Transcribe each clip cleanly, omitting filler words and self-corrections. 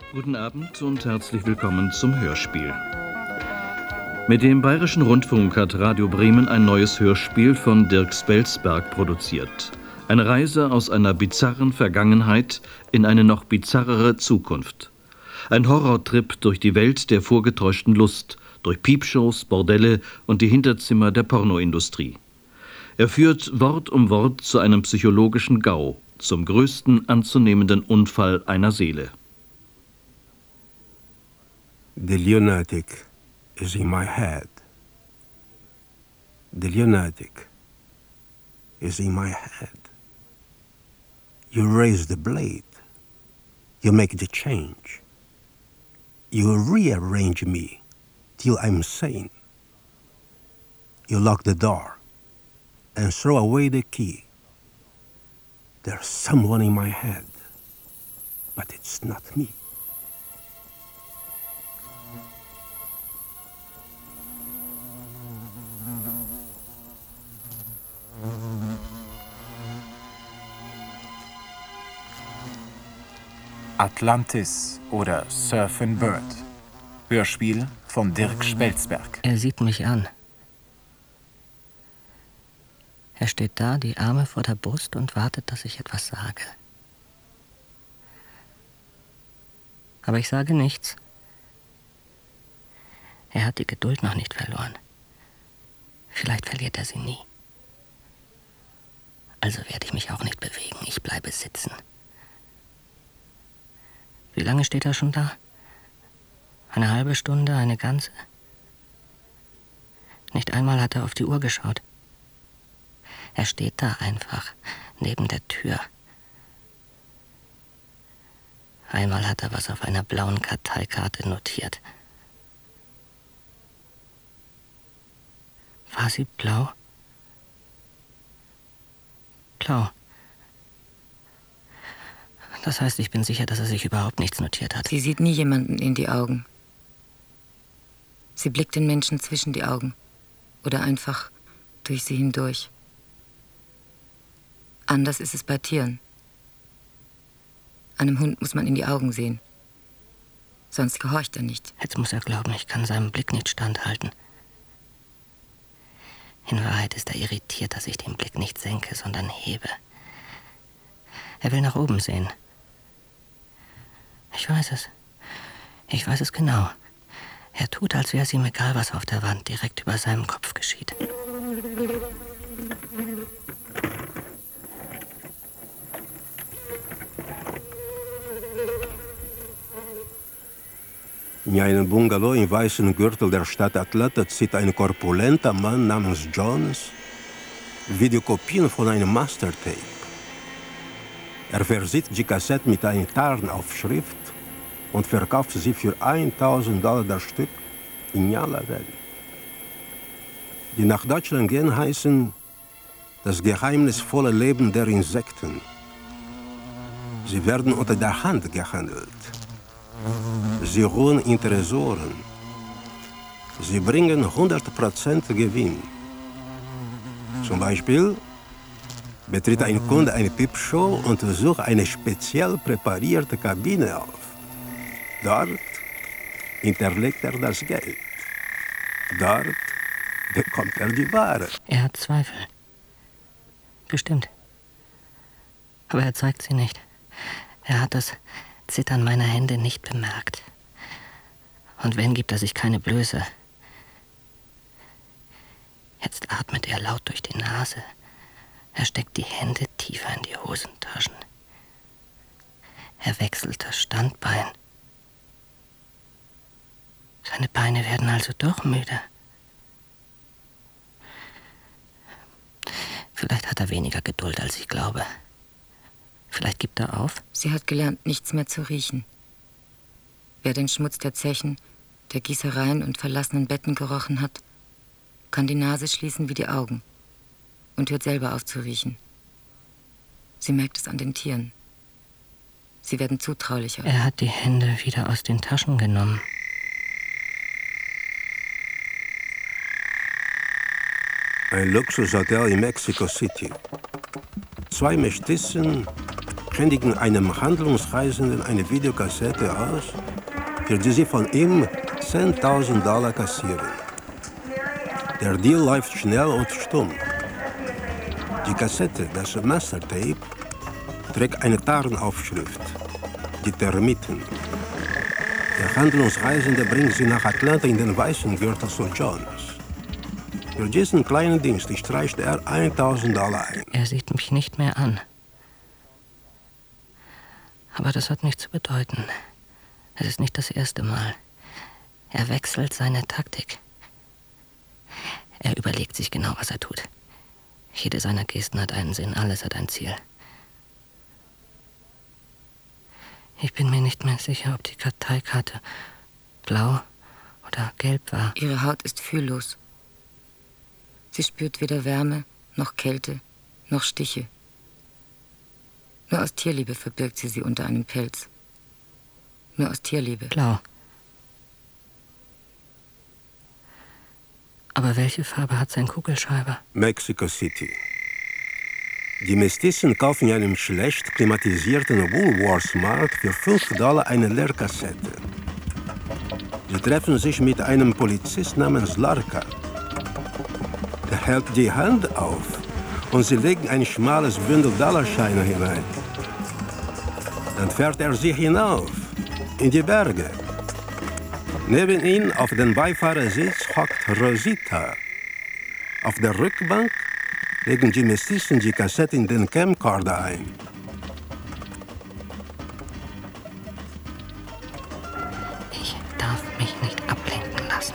Guten Abend und herzlich willkommen zum Hörspiel. Mit dem Bayerischen Rundfunk hat Radio Bremen ein neues Hörspiel von Dirk Spelsberg produziert. Eine Reise aus einer bizarren Vergangenheit in eine noch bizarrere Zukunft. Ein Horrortrip durch die Welt der vorgetäuschten Lust, durch Piepshows, Bordelle und die Hinterzimmer der Pornoindustrie. Er führt Wort um Wort zu einem psychologischen GAU, zum größten anzunehmenden Unfall einer Seele. The lunatic is in my head. The lunatic is in my head. You raise the blade. You make the change. You rearrange me till I'm sane. You lock the door and throw away the key. There's someone in my head, but it's not me. Atlantis oder Surfin' Bird. Hörspiel von Dirk Spelsberg. Er sieht mich an. Er steht da, die Arme vor der Brust und wartet, dass ich etwas sage. Aber ich sage nichts. Er hat die Geduld noch nicht verloren. Vielleicht verliert er sie nie. Also werde ich mich auch nicht bewegen. Ich bleibe sitzen. Wie lange steht er schon da? Eine halbe Stunde, eine ganze? Nicht einmal hat er auf die Uhr geschaut. Er steht da einfach, neben der Tür. Einmal hat er was auf einer blauen Karteikarte notiert. War sie blau? Blau. Das heißt, ich bin sicher, dass er sich überhaupt nichts notiert hat. Sie sieht nie jemanden in die Augen. Sie blickt den Menschen zwischen die Augen oder einfach durch sie hindurch. Anders ist es bei Tieren. Einem Hund muss man in die Augen sehen. Sonst gehorcht er nicht. Jetzt muss er glauben, ich kann seinem Blick nicht standhalten. In Wahrheit ist er irritiert, dass ich den Blick nicht senke, sondern hebe. Er will nach oben sehen. Ich weiß es. Ich weiß es genau. Er tut, als wäre es ihm egal, was auf der Wand direkt über seinem Kopf geschieht. In einem Bungalow im weißen Gürtel der Stadt Atlanta sieht ein korpulenter Mann namens Jones Videokopien von einem Mastertape. Er versieht die Kassette mit einer Tarnaufschrift und verkauft sie für $1.000 das Stück in aller Welt. Die nach Deutschland gehen heißen das geheimnisvolle Leben der Insekten. Sie werden unter der Hand gehandelt. Sie ruhen in Tresoren. Sie bringen 100% Gewinn. Zum Beispiel betritt ein Kunde eine Piepshow und sucht eine speziell präparierte Kabine auf. Dort hinterlegt er das Geld. Dort bekommt er die Ware. Er hat Zweifel. Bestimmt. Aber er zeigt sie nicht. Er hat das Zittern meiner Hände nicht bemerkt. Und wenn, gibt er sich keine Blöße. Jetzt atmet er laut durch die Nase. Er steckt die Hände tiefer in die Hosentaschen. Er wechselt das Standbein. Seine Beine werden also doch müde. Vielleicht hat er weniger Geduld, als ich glaube. Vielleicht gibt er auf. Sie hat gelernt, nichts mehr zu riechen. Wer den Schmutz der Zechen, der Gießereien und verlassenen Betten gerochen hat, kann die Nase schließen wie die Augen und hört selber auf zu riechen. Sie merkt es an den Tieren. Sie werden zutraulicher. Er hat die Hände wieder aus den Taschen genommen. Ein Luxushotel in Mexico City. Zwei Mestizen händigen einem Handlungsreisenden eine Videokassette aus, für die sie von ihm $10.000 kassieren. Der Deal läuft schnell und stumm. Die Kassette, das Mastertape, trägt eine Tarnaufschrift, die Termiten. Der Handlungsreisende bringt sie nach Atlanta in den weißen Gürtel zu Jones. Für diesen kleinen Dienst streicht er $1.000 ein. Er sieht mich nicht mehr an. Aber das hat nichts zu bedeuten. Es ist nicht das erste Mal. Er wechselt seine Taktik. Er überlegt sich genau, was er tut. Jede seiner Gesten hat einen Sinn, alles hat ein Ziel. Ich bin mir nicht mehr sicher, ob die Karteikarte blau oder gelb war. Ihre Haut ist fühllos. Sie spürt weder Wärme, noch Kälte, noch Stiche. Nur aus Tierliebe verbirgt sie unter einem Pelz. Nur aus Tierliebe. Blau. Aber welche Farbe hat sein Kugelschreiber? Mexico City. Die Mestizen kaufen in einem schlecht klimatisierten Woolworths-Markt für $5 eine Leerkassette. Sie treffen sich mit einem Polizist namens Larka. Er hält die Hand auf und sie legen ein schmales Bündel Dollarscheine hinein. Dann fährt er sie hinauf, in die Berge. Neben ihm auf dem Beifahrersitz hockt Rosita. Auf der Rückbank legen die Mestizen die Kassette in den Camcorder ein. Ich darf mich nicht ablenken lassen.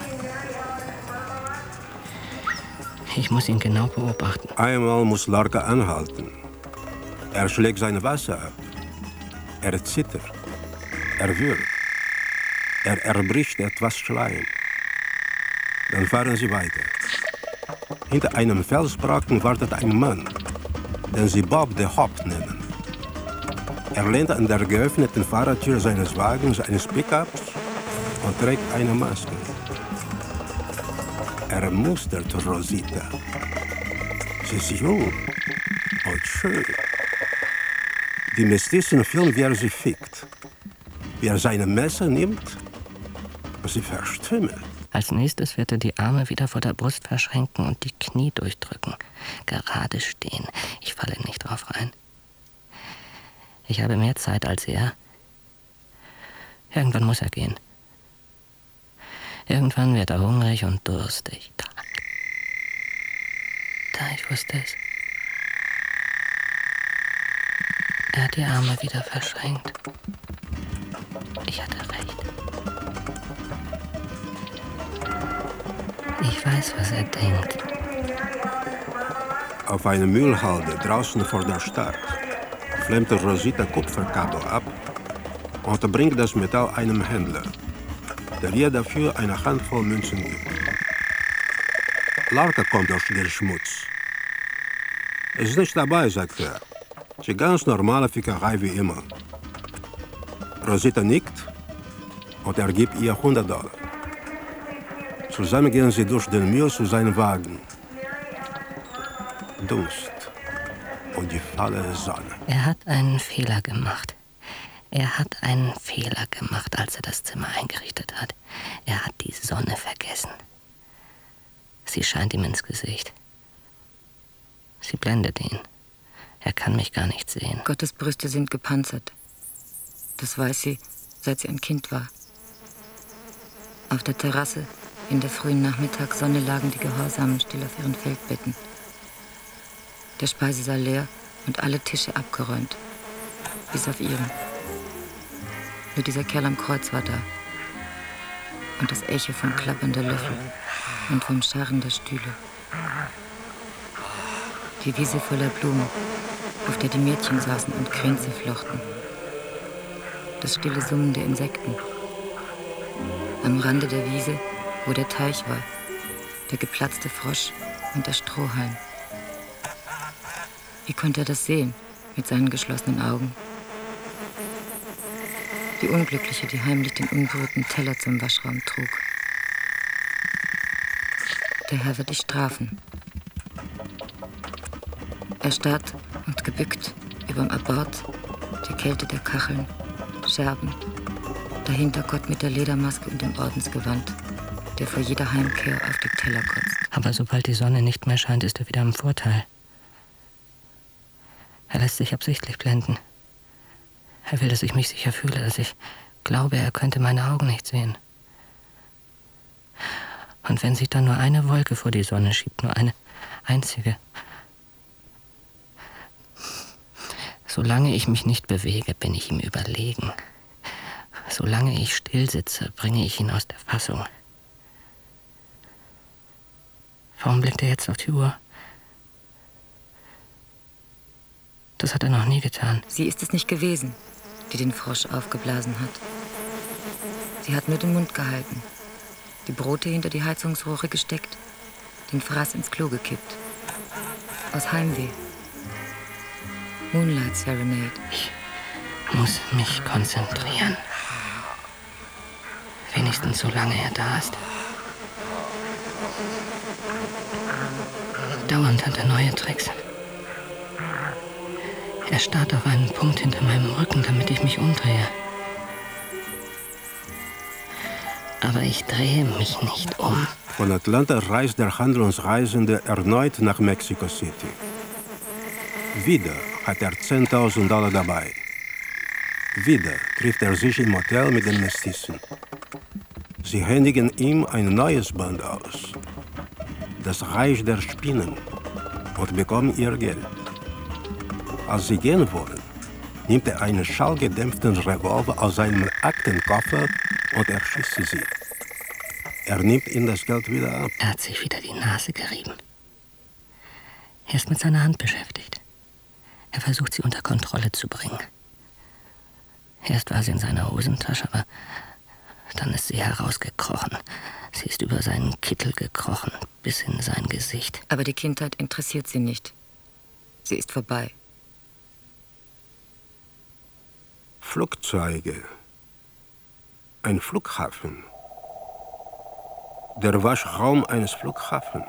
Ich muss ihn genau beobachten. Einmal muss Larka anhalten. Er schlägt sein Wasser ab. Er zittert. Er würgt. Er erbricht etwas Schleim. Dann fahren sie weiter. Hinter einem Felsbrocken wartet ein Mann, den sie Bob the Hop nennen. Er lehnt an der geöffneten Fahrertür seines Wagens eines Pickups und trägt eine Maske. Er mustert Rosita. Sie ist jung und schön. Die Mestizen filmen, wie er sie fickt. Wie er seine Messer nimmt und sie verstümmelt. Als nächstes wird er die Arme wieder vor der Brust verschränken und die Knie durchdrücken. Gerade stehen. Ich falle nicht drauf rein. Ich habe mehr Zeit als er. Irgendwann muss er gehen. Irgendwann wird er hungrig und durstig. Ich wusste es. Er hat die Arme wieder verschränkt. Ich hatte recht. Ich weiß, was er denkt. Auf einer Müllhalde draußen vor der Stadt flemmt Rosita Kupferkabel ab und bringt das Metall einem Händler, der ihr dafür eine Handvoll Münzen gibt. Larka kommt durch den Schmutz. Es ist nicht dabei, sagt er. Es ist ganz normale Fickerei wie immer. Rosita nickt und er gibt ihr $100. Zusammen gehen sie durch den Müll zu seinem Wagen. Dunst und die falle Sonne. Er hat einen Fehler gemacht. Er hat einen Fehler gemacht, als er das Zimmer eingerichtet hat. Er hat die Sonne vergessen. Sie scheint ihm ins Gesicht. Sie blendet ihn. Er kann mich gar nicht sehen. Gottes Brüste sind gepanzert. Das weiß sie, seit sie ein Kind war. Auf der Terrasse, in der frühen Nachmittagssonne, lagen die Gehorsamen still auf ihren Feldbetten. Der Speisesaal leer und alle Tische abgeräumt. Bis auf ihren. Nur dieser Kerl am Kreuz war da. Und das Echo vom Klappern der Löffel und vom Scharren der Stühle. Die Wiese voller Blumen, auf der die Mädchen saßen und Kränze flochten. Das stille Summen der Insekten. Am Rande der Wiese, wo der Teich war, der geplatzte Frosch und der Strohhalm. Wie konnte er das sehen, mit seinen geschlossenen Augen? Die Unglückliche, die heimlich den unberührten Teller zum Waschraum trug. Der Herr wird dich strafen. Erstarrt und gebückt überm Abort Die Kälte der Kacheln, Scherben. Dahinter Gott mit der Ledermaske und dem Ordensgewand, der vor jeder Heimkehr auf die Teller kotzt. Aber sobald die Sonne nicht mehr scheint, ist er wieder im Vorteil. Er lässt sich absichtlich blenden. Er will, dass ich mich sicher fühle, dass ich glaube, er könnte meine Augen nicht sehen. Und wenn sich dann nur eine Wolke vor die Sonne schiebt, nur eine einzige. Solange ich mich nicht bewege, bin ich ihm überlegen. Solange ich still sitze, bringe ich ihn aus der Fassung. Warum blickt er jetzt auf die Uhr? Das hat er noch nie getan. Sie ist es nicht gewesen, die den Frosch aufgeblasen hat. Sie hat nur den Mund gehalten, die Brote hinter die Heizungsrohre gesteckt, den Fraß ins Klo gekippt. Aus Heimweh. Moonlight Serenade. Ich muss mich konzentrieren. Wenigstens solange er da ist. Dauernd hat er neue Tricks. Er starrt auf einen Punkt hinter meinem Rücken, damit ich mich umdrehe. Aber ich drehe mich nicht um. Von Atlanta reist der Handlungsreisende erneut nach Mexico City. Wieder hat er $10.000 dabei. Wieder trifft er sich im Hotel mit den Mestizen. Sie händigen ihm ein neues Band aus. Das Reich der Spinnen, und bekommen ihr Geld. Als sie gehen wollen, nimmt er einen schallgedämpften Revolver aus seinem Aktenkoffer und erschießt sie. Er nimmt ihnen das Geld wieder ab. Er hat sich wieder die Nase gerieben. Er ist mit seiner Hand beschäftigt. Er versucht, sie unter Kontrolle zu bringen. Erst war sie in seiner Hosentasche, aber dann ist sie herausgekrochen. Sie ist über seinen Kittel gekrochen, bis in sein Gesicht. Aber die Kindheit interessiert sie nicht. Sie ist vorbei. Flugzeuge. Ein Flughafen. Der Waschraum eines Flughafens.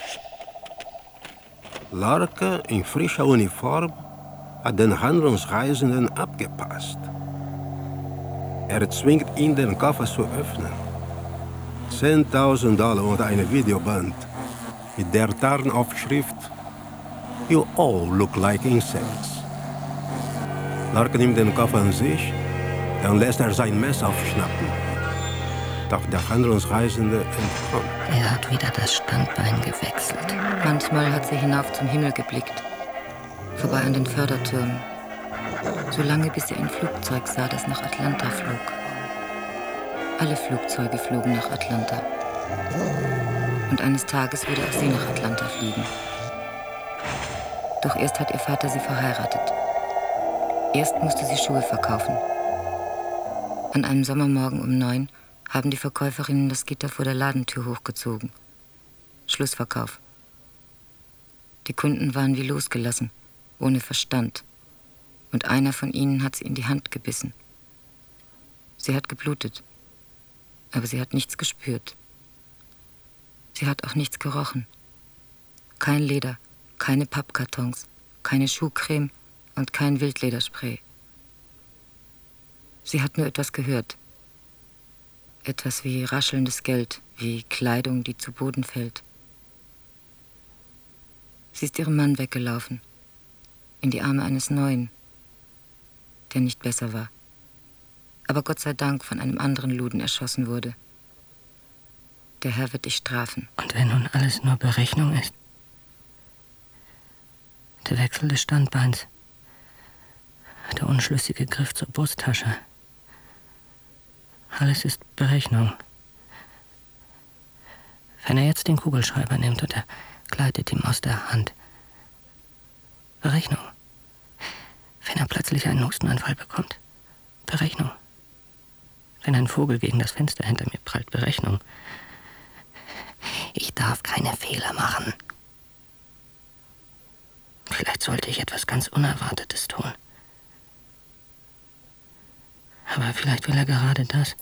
Larke in frischer Uniform hat den Handlungsreisenden abgepasst. Er zwingt ihn, den Koffer zu öffnen. $10.000 und eine Videoband mit der Tarnaufschrift "You all look like insects". Larke nimmt den Koffer an sich, dann lässt er sein Messer aufschnappen. Doch der Handlungsreisende entkommt. Er hat wieder das Standbein gewechselt. Manchmal hat sie hinauf zum Himmel geblickt, vorbei an den Fördertürmen, so lange bis sie ein Flugzeug sah, das nach Atlanta flog. Alle Flugzeuge flogen nach Atlanta. Und eines Tages würde auch sie nach Atlanta fliegen. Doch erst hat ihr Vater sie verheiratet. Erst musste sie Schuhe verkaufen. An einem Sommermorgen um 9 haben die Verkäuferinnen das Gitter vor der Ladentür hochgezogen. Schlussverkauf. Die Kunden waren wie losgelassen, ohne Verstand. Und einer von ihnen hat sie in die Hand gebissen. Sie hat geblutet, aber sie hat nichts gespürt. Sie hat auch nichts gerochen. Kein Leder, keine Pappkartons, keine Schuhcreme und kein Wildlederspray. Sie hat nur etwas gehört. Etwas wie raschelndes Geld, wie Kleidung, die zu Boden fällt. Sie ist ihrem Mann weggelaufen, in die Arme eines Neuen, der nicht besser war, aber Gott sei Dank von einem anderen Luden erschossen wurde. Der Herr wird dich strafen. Und wenn nun alles nur Berechnung ist? Der Wechsel des Standbeins, der unschlüssige Griff zur Brusttasche. Alles ist Berechnung. Wenn er jetzt den Kugelschreiber nimmt und er gleitet ihm aus der Hand. Berechnung. Wenn er plötzlich einen Hustenanfall bekommt. Berechnung. Wenn ein Vogel gegen das Fenster hinter mir prallt. Berechnung. Ich darf keine Fehler machen. Vielleicht sollte ich etwas ganz Unerwartetes tun. Aber vielleicht will er gerade das.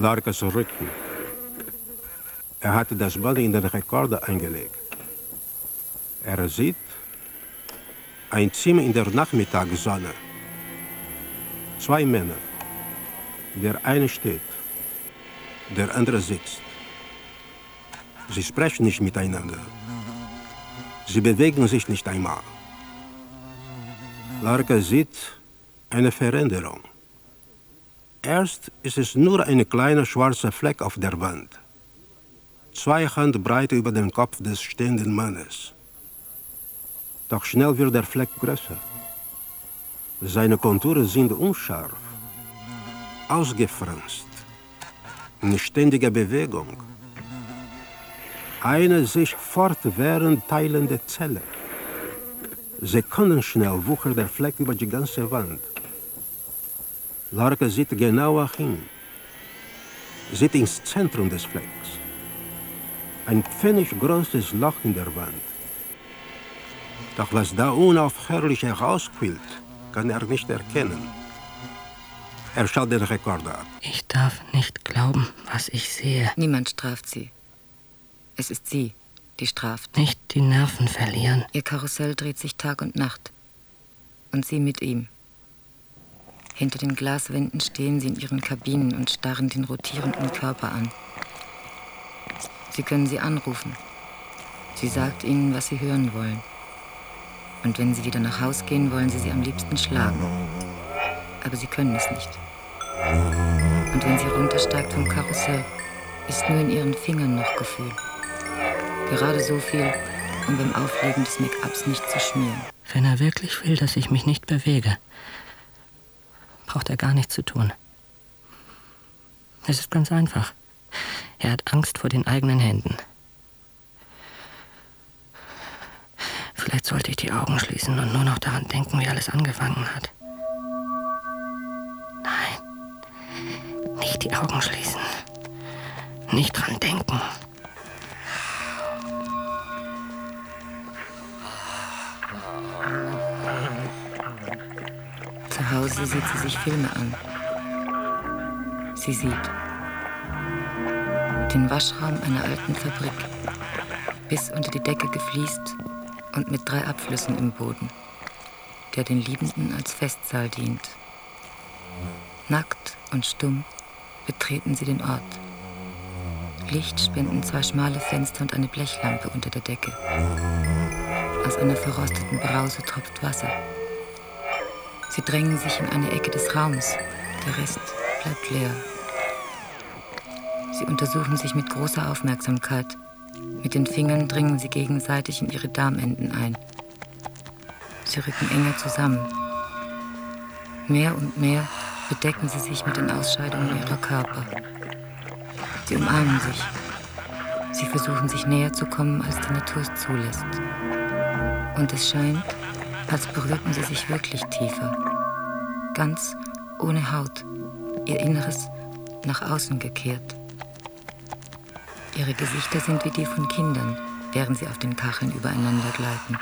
Larkes Rücken. Er hatte das Band in den Rekorder eingelegt. Er sieht ein Zimmer in der Nachmittagssonne. 2 Männer. Der eine steht, der andere sitzt. Sie sprechen nicht miteinander. Sie bewegen sich nicht einmal. Larka sieht eine Veränderung. Erst ist es nur ein kleiner schwarzer Fleck auf der Wand. 2 Handbreite über den Kopf des stehenden Mannes. Doch schnell wird der Fleck größer. Seine Konturen sind unscharf, ausgefranst, in ständiger Bewegung. Eine sich fortwährend teilende Zelle. Sekundenschnell wuchert der Fleck über die ganze Wand. Larka sieht genauer hin, sieht ins Zentrum des Flecks. Ein pfenniggroßes Loch in der Wand. Doch was da unaufhörlich herausquillt, kann er nicht erkennen. Er schaut den Rekorder ab. Ich darf nicht glauben, was ich sehe. Niemand straft sie. Es ist sie, die straft. Nicht die Nerven verlieren. Ihr Karussell dreht sich Tag und Nacht. Und sie mit ihm. Hinter den Glaswänden stehen sie in ihren Kabinen und starren den rotierenden Körper an. Sie können sie anrufen. Sie sagt ihnen, was sie hören wollen. Und wenn sie wieder nach Haus gehen, wollen sie am liebsten schlagen. Aber sie können es nicht. Und wenn sie runtersteigt vom Karussell, ist nur in ihren Fingern noch Gefühl. Gerade so viel, um beim Auflegen des Make-ups nicht zu schmieren. Wenn er wirklich will, dass ich mich nicht bewege, braucht er gar nichts zu tun. Es ist ganz einfach. Er hat Angst vor den eigenen Händen. Vielleicht sollte ich die Augen schließen und nur noch daran denken, wie alles angefangen hat. Nein, nicht die Augen schließen. Nicht dran denken. Zu Hause sieht sie sich Filme an. Sie sieht den Waschraum einer alten Fabrik, bis unter die Decke gefliest und mit 3 Abflüssen im Boden, der den Liebenden als Festsaal dient. Nackt und stumm betreten sie den Ort. Licht spenden 2 schmale Fenster und eine Blechlampe unter der Decke. Aus einer verrosteten Brause tropft Wasser. Sie drängen sich in eine Ecke des Raums. Der Rest bleibt leer. Sie untersuchen sich mit großer Aufmerksamkeit. Mit den Fingern dringen sie gegenseitig in ihre Darmenden ein. Sie rücken enger zusammen. Mehr und mehr bedecken sie sich mit den Ausscheidungen ihrer Körper. Sie umarmen sich. Sie versuchen, sich näher zu kommen, als die Natur es zulässt. Und es scheint, als berührten sie sich wirklich tiefer. Ganz ohne Haut, ihr Inneres nach außen gekehrt. Ihre Gesichter sind wie die von Kindern, während sie auf den Kacheln übereinander gleiten.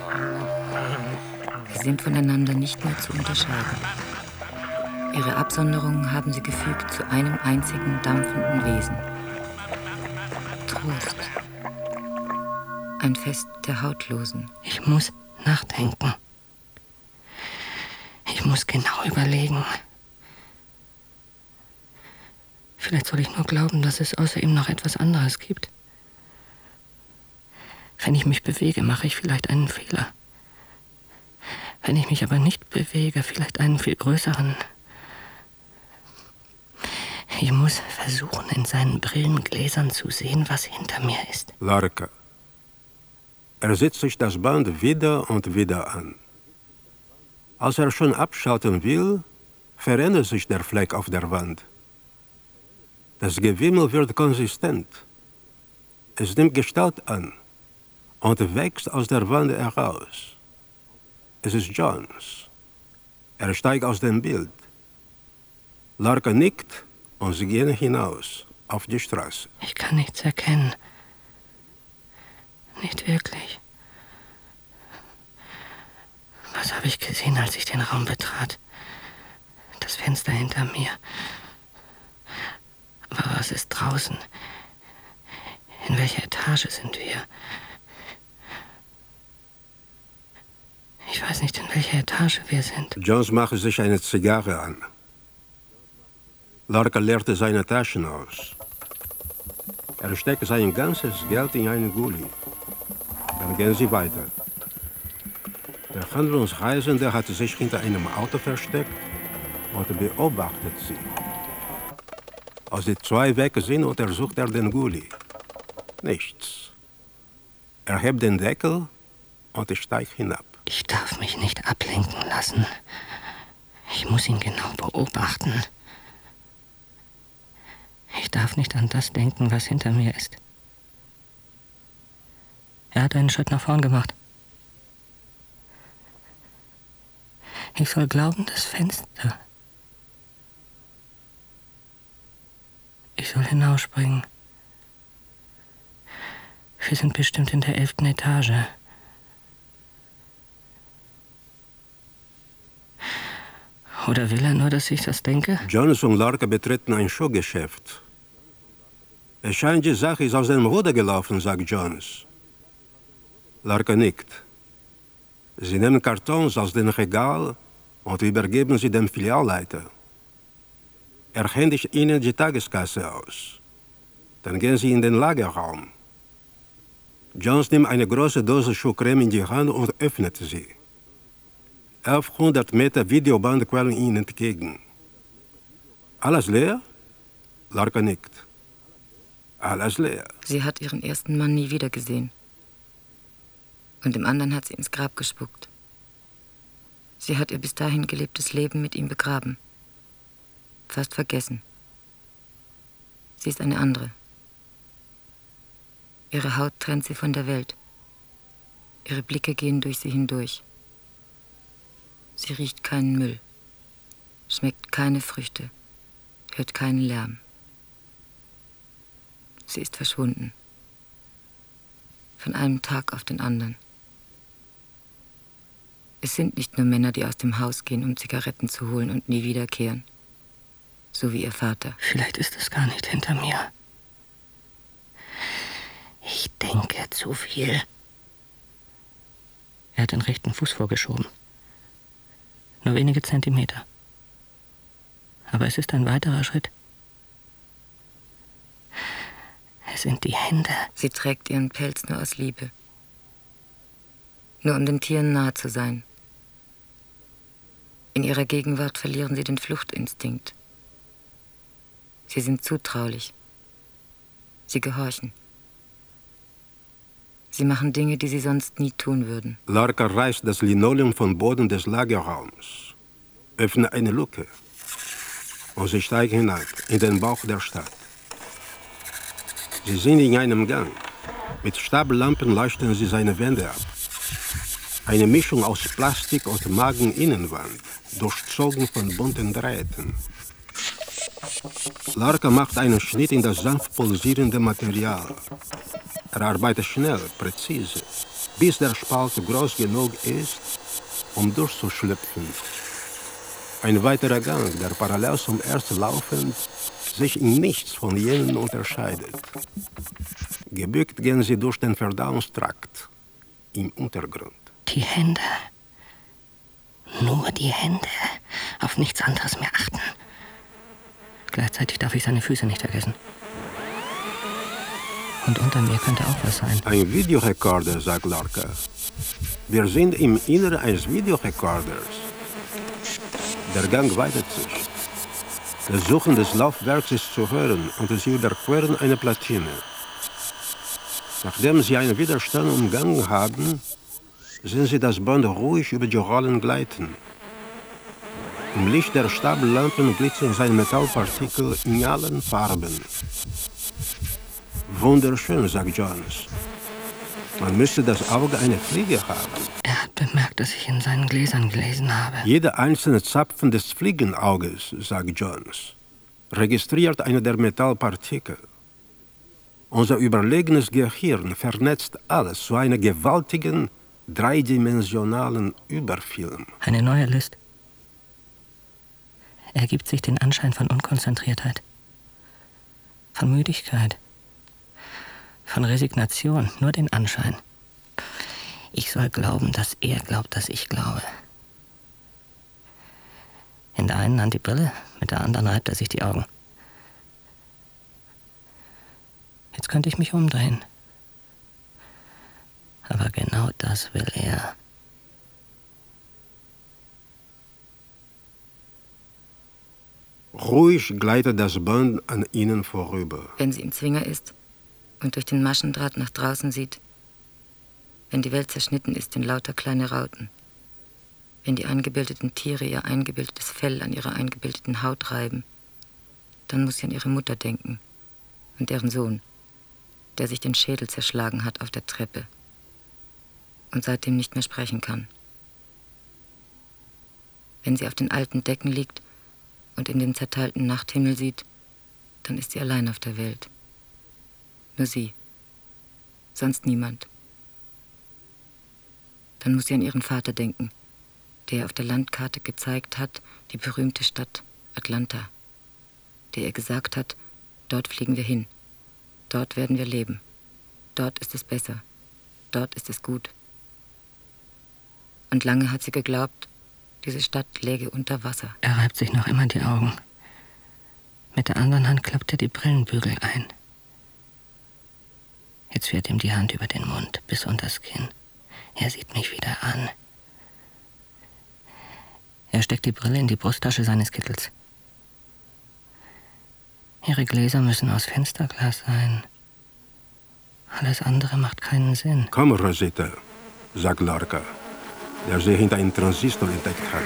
Sie sind voneinander nicht mehr zu unterscheiden. Ihre Absonderungen haben sie gefügt zu einem einzigen dampfenden Wesen. Trost. Ein Fest der Hautlosen. Ich muss nachdenken. Ich muss genau überlegen. Vielleicht soll ich nur glauben, dass es außer ihm noch etwas anderes gibt. Wenn ich mich bewege, mache ich vielleicht einen Fehler. Wenn ich mich aber nicht bewege, vielleicht einen viel größeren. Ich muss versuchen, in seinen Brillengläsern zu sehen, was hinter mir ist. Larka. Er setzt sich das Band wieder und wieder an. Als er schon abschalten will, verändert sich der Fleck auf der Wand. Das Gewimmel wird konsistent. Es nimmt Gestalt an und wächst aus der Wand heraus. Es ist Jones. Er steigt aus dem Bild. Larka nickt und sie gehen hinaus auf die Straße. Ich kann nichts erkennen. Nicht wirklich. Was habe ich gesehen, als ich den Raum betrat? Das Fenster hinter mir. Aber was ist draußen? In welcher Etage sind wir? Ich weiß nicht, in welcher Etage wir sind. Jones machte sich eine Zigarre an. Lorca leerte seine Taschen aus. Er steckte sein ganzes Geld in einen Gully. Dann gehen sie weiter. Der Handlungsreisende hatte sich hinter einem Auto versteckt und beobachtet sie. Als die zwei weg sind, untersucht er den Gully. Nichts. Er hebt den Deckel und steigt hinab. Ich darf mich nicht ablenken lassen. Ich muss ihn genau beobachten. Ich darf nicht an das denken, was hinter mir ist. Er hat einen Schritt nach vorn gemacht. Ich soll glauben, das Fenster. Ich soll hinausspringen. Wir sind bestimmt in der 11. Etage. Oder will er nur, dass ich das denke? Jones und Lorca betreten ein Schuhgeschäft. Es scheint, die Sache ist aus dem Ruder gelaufen, sagt Jones. Lorca nickt. Sie nehmen Kartons aus dem Regal und übergeben sie dem Filialleiter. Er händigt ihnen die Tageskasse aus. Dann gehen sie in den Lagerraum. Jones nimmt eine große Dose Schuhcreme in die Hand und öffnet sie. 1100 Meter Videoband quellen ihnen entgegen. Alles leer? Lorca nickt. Alles leer. Sie hat ihren ersten Mann nie wieder gesehen. Und dem anderen hat sie ins Grab gespuckt. Sie hat ihr bis dahin gelebtes Leben mit ihm begraben. Fast vergessen. Sie ist eine andere. Ihre Haut trennt sie von der Welt. Ihre Blicke gehen durch sie hindurch. Sie riecht keinen Müll, schmeckt keine Früchte, hört keinen Lärm. Sie ist verschwunden. Von einem Tag auf den anderen. Es sind nicht nur Männer, die aus dem Haus gehen, um Zigaretten zu holen und nie wiederkehren. So wie ihr Vater. Vielleicht ist es gar nicht hinter mir. Ich denke zu viel. Er hat den rechten Fuß vorgeschoben. Nur wenige Zentimeter. Aber es ist ein weiterer Schritt. Es sind die Hände. Sie trägt ihren Pelz nur aus Liebe. Nur um den Tieren nahe zu sein. In ihrer Gegenwart verlieren sie den Fluchtinstinkt. Sie sind zutraulich. Sie gehorchen. Sie machen Dinge, die sie sonst nie tun würden. Lorca reißt das Linoleum vom Boden des Lagerraums, öffnet eine Luke und sie steigt hinab in den Bauch der Stadt. Sie sind in einem Gang. Mit Stablampen leuchten sie seine Wände ab. Eine Mischung aus Plastik und Mageninnenwand, durchzogen von bunten Drähten. Lorca macht einen Schnitt in das sanft pulsierende Material. Er arbeitet schnell, präzise, bis der Spalt groß genug ist, um durchzuschlüpfen. Ein weiterer Gang, der parallel zum ersten laufend sich in nichts von jenen unterscheidet. Gebückt gehen sie durch den Verdauungstrakt im Untergrund. Die Hände. Nur die Hände. Auf nichts anderes mehr achten. Gleichzeitig darf ich seine Füße nicht vergessen. Und unter mir könnte auch was sein. Ein Videorekorder, sagt Lorca. Wir sind im Inneren eines Videorekorders. Der Gang weitet sich. Das Suchen des Laufwerks ist zu hören und sie überqueren eine Platine. Nachdem sie einen Widerstand umgangen haben, sehen sie das Band ruhig über die Rollen gleiten. Im Licht der Stablampen glitzern seine Metallpartikel in allen Farben. Wunderschön, sagt Jones. Man müsste das Auge einer Fliege haben. Er hat bemerkt, dass ich in seinen Gläsern gelesen habe. Jeder einzelne Zapfen des Fliegenauges, sagt Jones, registriert eine der Metallpartikel. Unser überlegenes Gehirn vernetzt alles zu einem gewaltigen, dreidimensionalen Überfilm. Eine neue List. Er gibt sich den Anschein von Unkonzentriertheit. Von Müdigkeit. Von Resignation, nur den Anschein. Ich soll glauben, dass er glaubt, dass ich glaube. In der einen Hand die Brille, mit der anderen reibt er sich die Augen. Jetzt könnte ich mich umdrehen. Aber genau das will er. Ruhig gleitet das Band an ihnen vorüber. Wenn sie im Zwinger ist und durch den Maschendraht nach draußen sieht, wenn die Welt zerschnitten ist in lauter kleine Rauten, wenn die eingebildeten Tiere ihr eingebildetes Fell an ihrer eingebildeten Haut reiben, dann muss sie an ihre Mutter denken und deren Sohn, der sich den Schädel zerschlagen hat auf der Treppe und seitdem nicht mehr sprechen kann. Wenn sie auf den alten Decken liegt und in den zerteilten Nachthimmel sieht, dann ist sie allein auf der Welt. Nur sie, sonst niemand. Dann muss sie an ihren Vater denken, der auf der Landkarte gezeigt hat, die berühmte Stadt Atlanta, der ihr gesagt hat, dort fliegen wir hin, dort werden wir leben, dort ist es besser, dort ist es gut. Und lange hat sie geglaubt, diese Stadt läge unter Wasser. Er reibt sich noch immer die Augen. Mit der anderen Hand klappt er die Brillenbügel ein. Jetzt fährt ihm die Hand über den Mund bis unters Kinn. Er sieht mich wieder an. Er steckt die Brille in die Brusttasche seines Kittels. Ihre Gläser müssen aus Fensterglas sein. Alles andere macht keinen Sinn. Komm, Rosita, sagt Lorca, der sie hinter einem Transistor entdeckt hat.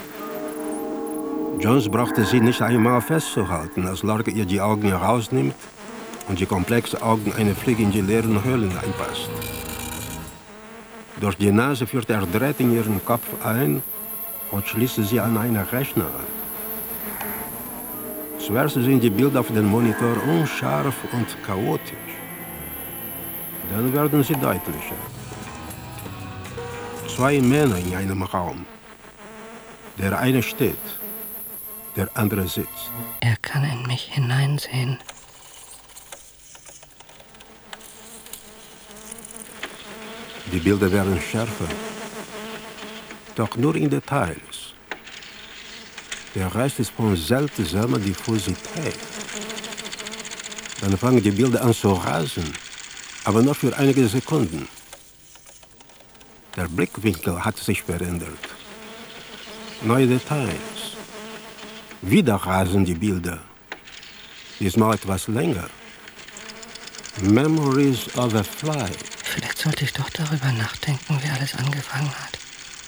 Jones brauchte sie nicht einmal festzuhalten, als Lorca ihr die Augen herausnimmt und die komplexen Augen eine Fliege in die leeren Höhlen einpasst. Durch die Nase führt er Draht in ihren Kopf ein und schließt sie an einen Rechner an. Zuerst sind die Bilder auf dem Monitor unscharf und chaotisch. Dann werden sie deutlicher. 2 Männer in einem Raum. Der eine steht, der andere sitzt. Er kann in mich hineinsehen. Die Bilder werden schärfer, doch nur in Details. Der Rest ist von seltsamer Diffusität. Dann fangen die Bilder an zu rasen, aber nur für einige Sekunden. Der Blickwinkel hat sich verändert. Neue Details. Wieder rasen die Bilder. Diesmal etwas länger. Memories of a Fly. Vielleicht sollte ich doch darüber nachdenken, wie alles angefangen hat.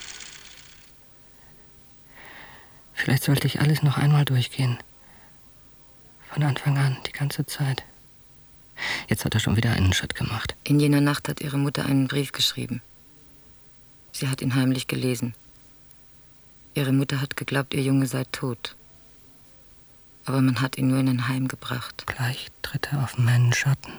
Vielleicht sollte ich alles noch einmal durchgehen. Von Anfang an, die ganze Zeit. Jetzt hat er schon wieder einen Schritt gemacht. In jener Nacht hat ihre Mutter einen Brief geschrieben. Sie hat ihn heimlich gelesen. Ihre Mutter hat geglaubt, ihr Junge sei tot. Aber man hat ihn nur in ein Heim gebracht. Gleich tritt er auf meinen Schatten.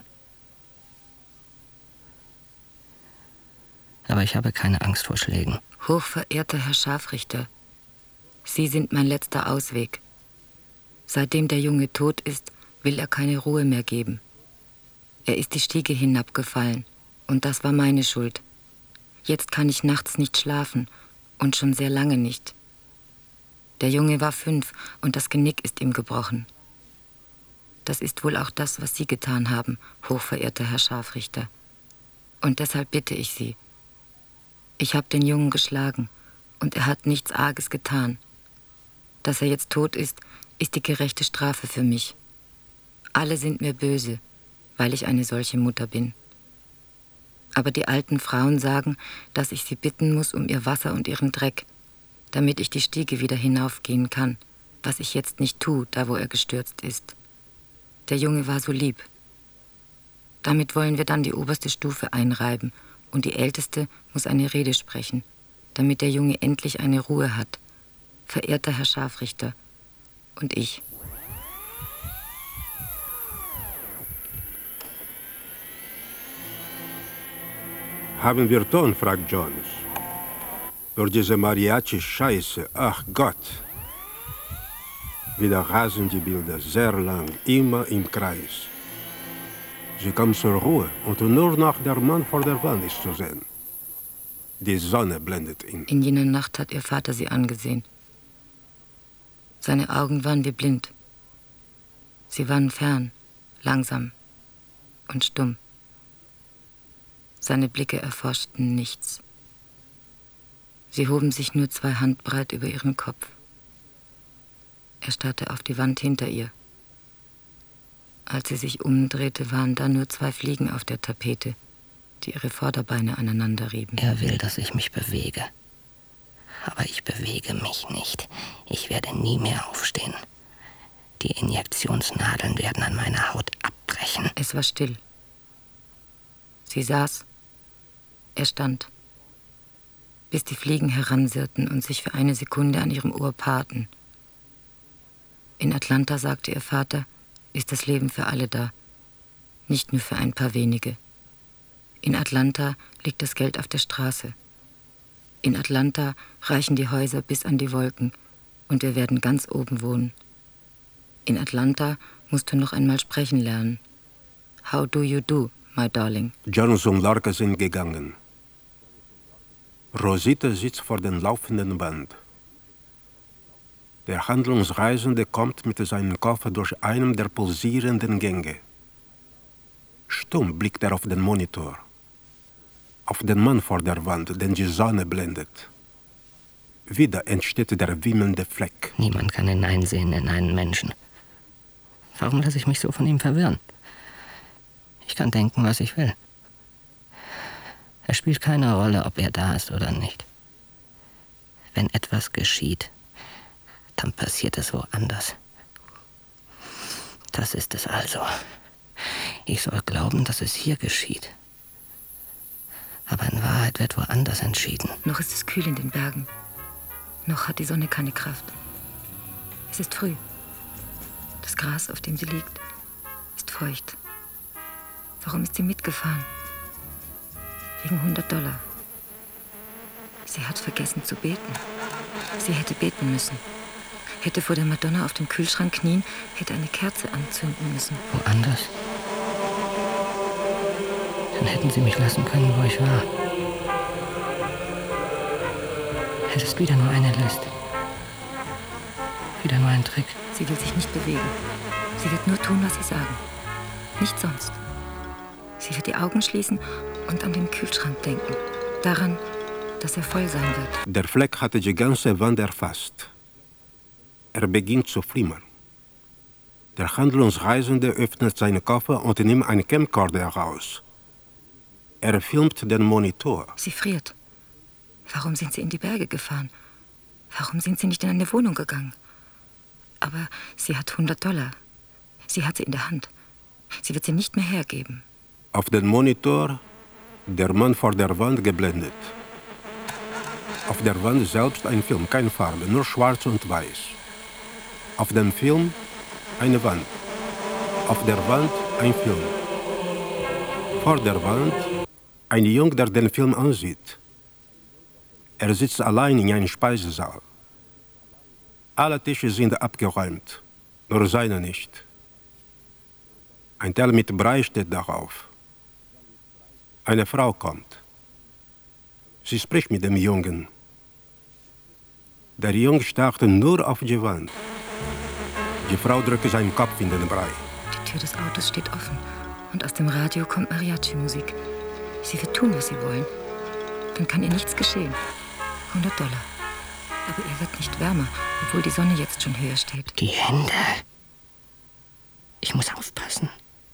Aber ich habe keine Angst vor Schlägen. Hochverehrter Herr Scharfrichter, Sie sind mein letzter Ausweg. Seitdem der Junge tot ist, will er keine Ruhe mehr geben. Er ist die Stiege hinabgefallen und das war meine Schuld. Jetzt kann ich nachts nicht schlafen und schon sehr lange nicht. Der Junge war 5 und das Genick ist ihm gebrochen. Das ist wohl auch das, was Sie getan haben, hochverehrter Herr Scharfrichter. Und deshalb bitte ich Sie. Ich habe den Jungen geschlagen und er hat nichts Arges getan. Dass er jetzt tot ist, ist die gerechte Strafe für mich. Alle sind mir böse, weil ich eine solche Mutter bin. Aber die alten Frauen sagen, dass ich sie bitten muss um ihr Wasser und ihren Dreck, damit ich die Stiege wieder hinaufgehen kann, was ich jetzt nicht tue, da wo er gestürzt ist. Der Junge war so lieb. Damit wollen wir dann die oberste Stufe einreiben und die Älteste muss eine Rede sprechen, damit der Junge endlich eine Ruhe hat. Verehrter Herr Scharfrichter und ich. Haben wir Ton, fragt Jones. Durch diese Mariachi-Scheiße, ach Gott. Wieder rasen die Bilder sehr lang, immer im Kreis. Sie kommt zur Ruhe und nur noch der Mann vor der Wand ist zu sehen. Die Sonne blendet ihn. In jener Nacht hat ihr Vater sie angesehen. Seine Augen waren wie blind. Sie waren fern, langsam und stumm. Seine Blicke erforschten nichts. Sie hoben sich nur 2 Handbreit über ihren Kopf. Er starrte auf die Wand hinter ihr. Als sie sich umdrehte, waren da nur 2 Fliegen auf der Tapete, die ihre Vorderbeine aneinander rieben. Er will, dass ich mich bewege. Aber ich bewege mich nicht. Ich werde nie mehr aufstehen. Die Injektionsnadeln werden an meiner Haut abbrechen. Es war still. Sie saß, er stand, bis die Fliegen heransirrten und sich für eine Sekunde an ihrem Ohr paarten. In Atlanta, sagte ihr Vater, ist das Leben für alle da, nicht nur für ein paar wenige. In Atlanta liegt das Geld auf der Straße. In Atlanta reichen die Häuser bis an die Wolken und wir werden ganz oben wohnen. In Atlanta musst du noch einmal sprechen lernen. How do you do, my darling? Jones und Lorca sind gegangen. Rosita sitzt vor dem laufenden Band. Der Handlungsreisende kommt mit seinem Koffer durch einen der pulsierenden Gänge. Stumm blickt er auf den Monitor. Auf den Mann vor der Wand, den die Sonne blendet. Wieder entsteht der wimmelnde Fleck. Niemand kann hineinsehen in einen Menschen. Warum lasse ich mich so von ihm verwirren? Ich kann denken, was ich will. Es spielt keine Rolle, ob er da ist oder nicht. Wenn etwas geschieht, dann passiert es woanders. Das ist es also. Ich soll glauben, dass es hier geschieht. Aber in Wahrheit wird woanders entschieden. Noch ist es kühl in den Bergen. Noch hat die Sonne keine Kraft. Es ist früh. Das Gras, auf dem sie liegt, ist feucht. Warum ist sie mitgefahren? Wegen $100. Sie hat vergessen zu beten. Sie hätte beten müssen. Hätte vor der Madonna auf dem Kühlschrank knien, hätte eine Kerze anzünden müssen. Woanders? Dann hätten sie mich lassen können, wo ich war. Es ist wieder nur eine List. Wieder nur ein Trick. Sie will sich nicht bewegen. Sie wird nur tun, was sie sagen. Nicht sonst. Sie wird die Augen schließen und an den Kühlschrank denken. Daran, dass er voll sein wird. Der Fleck hatte die ganze Wand erfasst. Er beginnt zu flimmern. Der Handlungsreisende öffnet seinen Koffer und nimmt einen Camcorder heraus. Er filmt den Monitor. Sie friert. Warum sind sie in die Berge gefahren? Warum sind sie nicht in eine Wohnung gegangen? Aber sie hat $100. Sie hat sie in der Hand. Sie wird sie nicht mehr hergeben. Auf dem Monitor der Mann vor der Wand geblendet. Auf der Wand selbst ein Film, keine Farbe, nur schwarz und weiß. Auf dem Film eine Wand. Auf der Wand ein Film. Vor der Wand ein Junge, der den Film ansieht. Er sitzt allein in einem Speisesaal. Alle Tische sind abgeräumt, nur seine nicht. Ein Teller mit Brei steht darauf. Eine Frau kommt. Sie spricht mit dem Jungen. Der Junge starrt nur auf die Wand. Die Frau drückt seinen Kopf in den Brei. Die Tür des Autos steht offen und aus dem Radio kommt Mariachi-Musik. Sie wird tun, was sie wollen. Dann kann ihr nichts geschehen. $100. Aber ihr wird nicht wärmer, obwohl die Sonne jetzt schon höher steht. Die Hände. Ich muss aufpassen.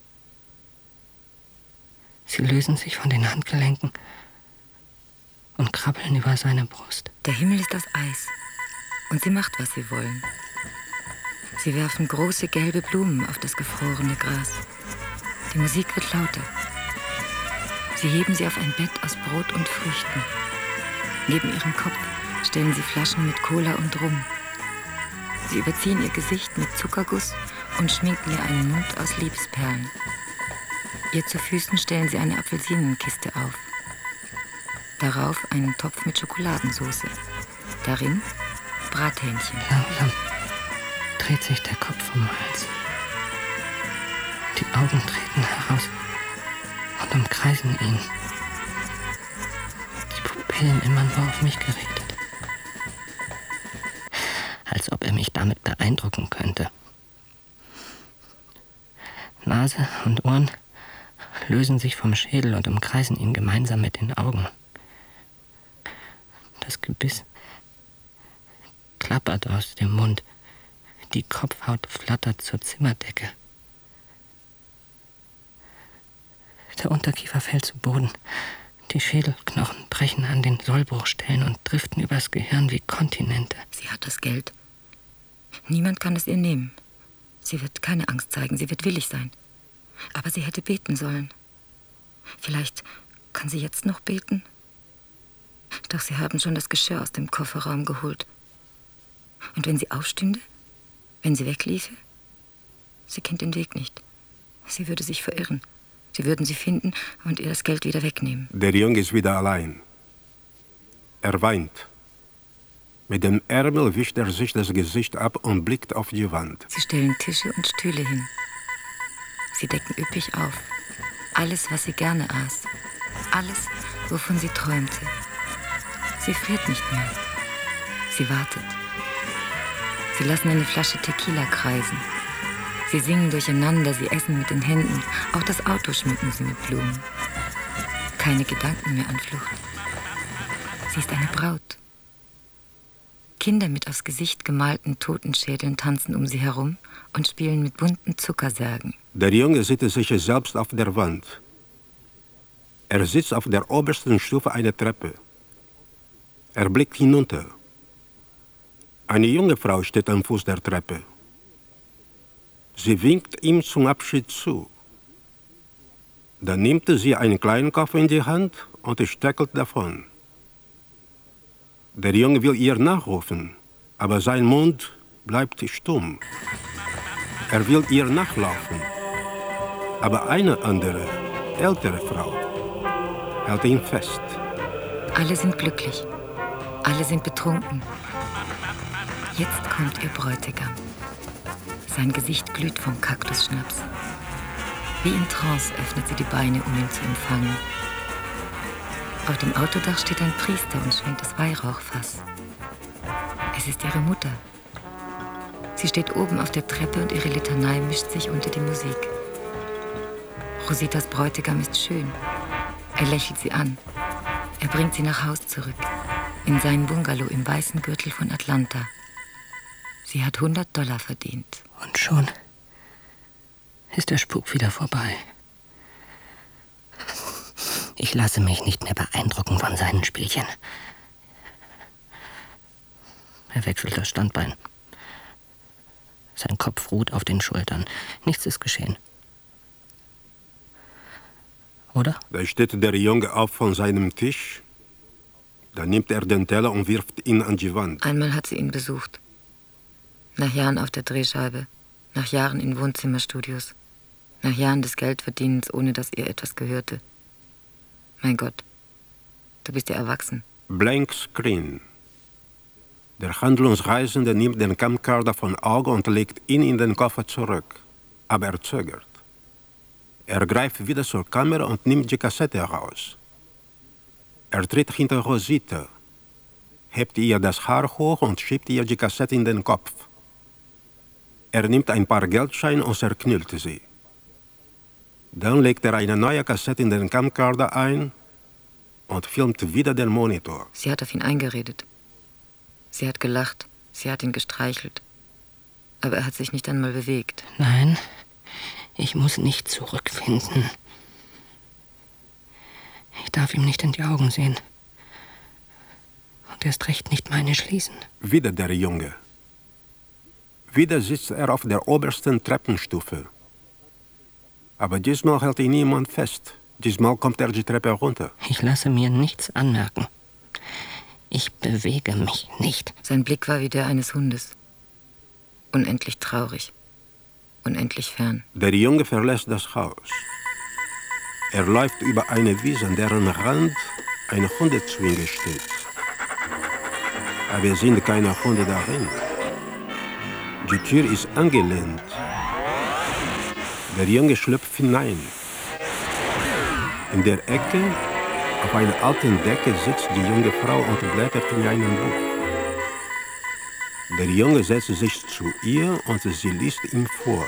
Sie lösen sich von den Handgelenken und krabbeln über seine Brust. Der Himmel ist aus Eis und sie macht, was sie wollen. Sie werfen große gelbe Blumen auf das gefrorene Gras. Die Musik wird lauter. Sie heben sie auf ein Bett aus Brot und Früchten. Neben ihrem Kopf stellen sie Flaschen mit Cola und Rum. Sie überziehen ihr Gesicht mit Zuckerguss und schminken ihr einen Mund aus Liebesperlen. Ihr zu Füßen stellen sie eine Apfelsinenkiste auf. Darauf einen Topf mit Schokoladensauce. Darin Brathähnchen. Langsam. dreht sich der Kopf vom Hals. Die Augen treten heraus und umkreisen ihn. Die Pupillen immer nur auf mich gerichtet. Als ob er mich damit beeindrucken könnte. Nase und Ohren lösen sich vom Schädel und umkreisen ihn gemeinsam mit den Augen. Das Gebiss klappert aus dem Mund. Die Kopfhaut flattert zur Zimmerdecke. Der Unterkiefer fällt zu Boden. Die Schädelknochen brechen an den Sollbruchstellen und driften übers Gehirn wie Kontinente. Sie hat das Geld. Niemand kann es ihr nehmen. Sie wird keine Angst zeigen, sie wird willig sein. Aber sie hätte beten sollen. Vielleicht kann sie jetzt noch beten? Doch sie haben schon das Geschirr aus dem Kofferraum geholt. Und wenn sie aufstünde? Wenn sie wegliefe? Sie kennt den Weg nicht. Sie würde sich verirren. Sie würden sie finden und ihr das Geld wieder wegnehmen. Der Junge ist wieder allein. Er weint. Mit dem Ärmel wischt er sich das Gesicht ab und blickt auf die Wand. Sie stellen Tische und Stühle hin. Sie decken üppig auf. Alles, was sie gerne aß. Alles, wovon sie träumte. Sie friert nicht mehr. Sie wartet. Sie lassen eine Flasche Tequila kreisen. Sie singen durcheinander, sie essen mit den Händen. Auch das Auto schmücken sie mit Blumen. Keine Gedanken mehr an Flucht. Sie ist eine Braut. Kinder mit aufs Gesicht gemalten Totenschädeln tanzen um sie herum und spielen mit bunten Zuckersärgen. Der Junge sieht sich selbst auf der Wand. Er sitzt auf der obersten Stufe einer Treppe. Er blickt hinunter. Eine junge Frau steht am Fuß der Treppe. Sie winkt ihm zum Abschied zu. Dann nimmt sie einen kleinen Koffer in die Hand und steckelt davon. Der Junge will ihr nachrufen, aber sein Mund bleibt stumm. Er will ihr nachlaufen, aber eine andere, ältere Frau hält ihn fest. Alle sind glücklich, alle sind betrunken. Jetzt kommt ihr Bräutigam. Sein Gesicht glüht vom Kaktusschnaps. Wie in Trance öffnet sie die Beine, um ihn zu empfangen. Auf dem Autodach steht ein Priester und schwenkt das Weihrauchfass. Es ist ihre Mutter. Sie steht oben auf der Treppe und ihre Litanei mischt sich unter die Musik. Rositas Bräutigam ist schön. Er lächelt sie an. Er bringt sie nach Haus zurück, in seinen Bungalow im weißen Gürtel von Atlanta. Sie hat $100 verdient. Und schon ist der Spuk wieder vorbei. Ich lasse mich nicht mehr beeindrucken von seinen Spielchen. Er wechselt das Standbein. Sein Kopf ruht auf den Schultern. Nichts ist geschehen. Oder? Da steht der Junge auf von seinem Tisch. Dann nimmt er den Teller und wirft ihn an die Wand. Einmal hat sie ihn besucht. Nach Jahren auf der Drehscheibe. Nach Jahren in Wohnzimmerstudios. Nach Jahren des Geldverdienens, ohne dass ihr etwas gehörte. Mein Gott, du bist ja erwachsen. Blank Screen. Der Handlungsreisende nimmt den Camcorder von Auge und legt ihn in den Koffer zurück. Aber er zögert. Er greift wieder zur Kamera und nimmt die Kassette heraus. Er tritt hinter Rosita, hebt ihr das Haar hoch und schiebt ihr die Kassette in den Kopf. Er nimmt ein paar Geldscheine und zerknüllt sie. Dann legt er eine neue Kassette in den Camcorder ein und filmt wieder den Monitor. Sie hat auf ihn eingeredet. Sie hat gelacht, sie hat ihn gestreichelt. Aber er hat sich nicht einmal bewegt. Nein, ich muss nicht zurückfinden. Ich darf ihm nicht in die Augen sehen. Und erst recht nicht meine schließen. Wieder der Junge. Wieder sitzt er auf der obersten Treppenstufe. Aber diesmal hält ihn niemand fest. Diesmal kommt er die Treppe runter. Ich lasse mir nichts anmerken. Ich bewege mich nicht. Sein Blick war wie der eines Hundes. Unendlich traurig. Unendlich fern. Der Junge verlässt das Haus. Er läuft über eine Wiese, an deren Rand eine Hundezwinge steht. Aber es sind keine Hunde darin. Die Tür ist angelehnt. Der Junge schlüpft hinein. In der Ecke, auf einer alten Decke, sitzt die junge Frau und blättert in einem Buch. Der Junge setzt sich zu ihr und sie liest ihm vor.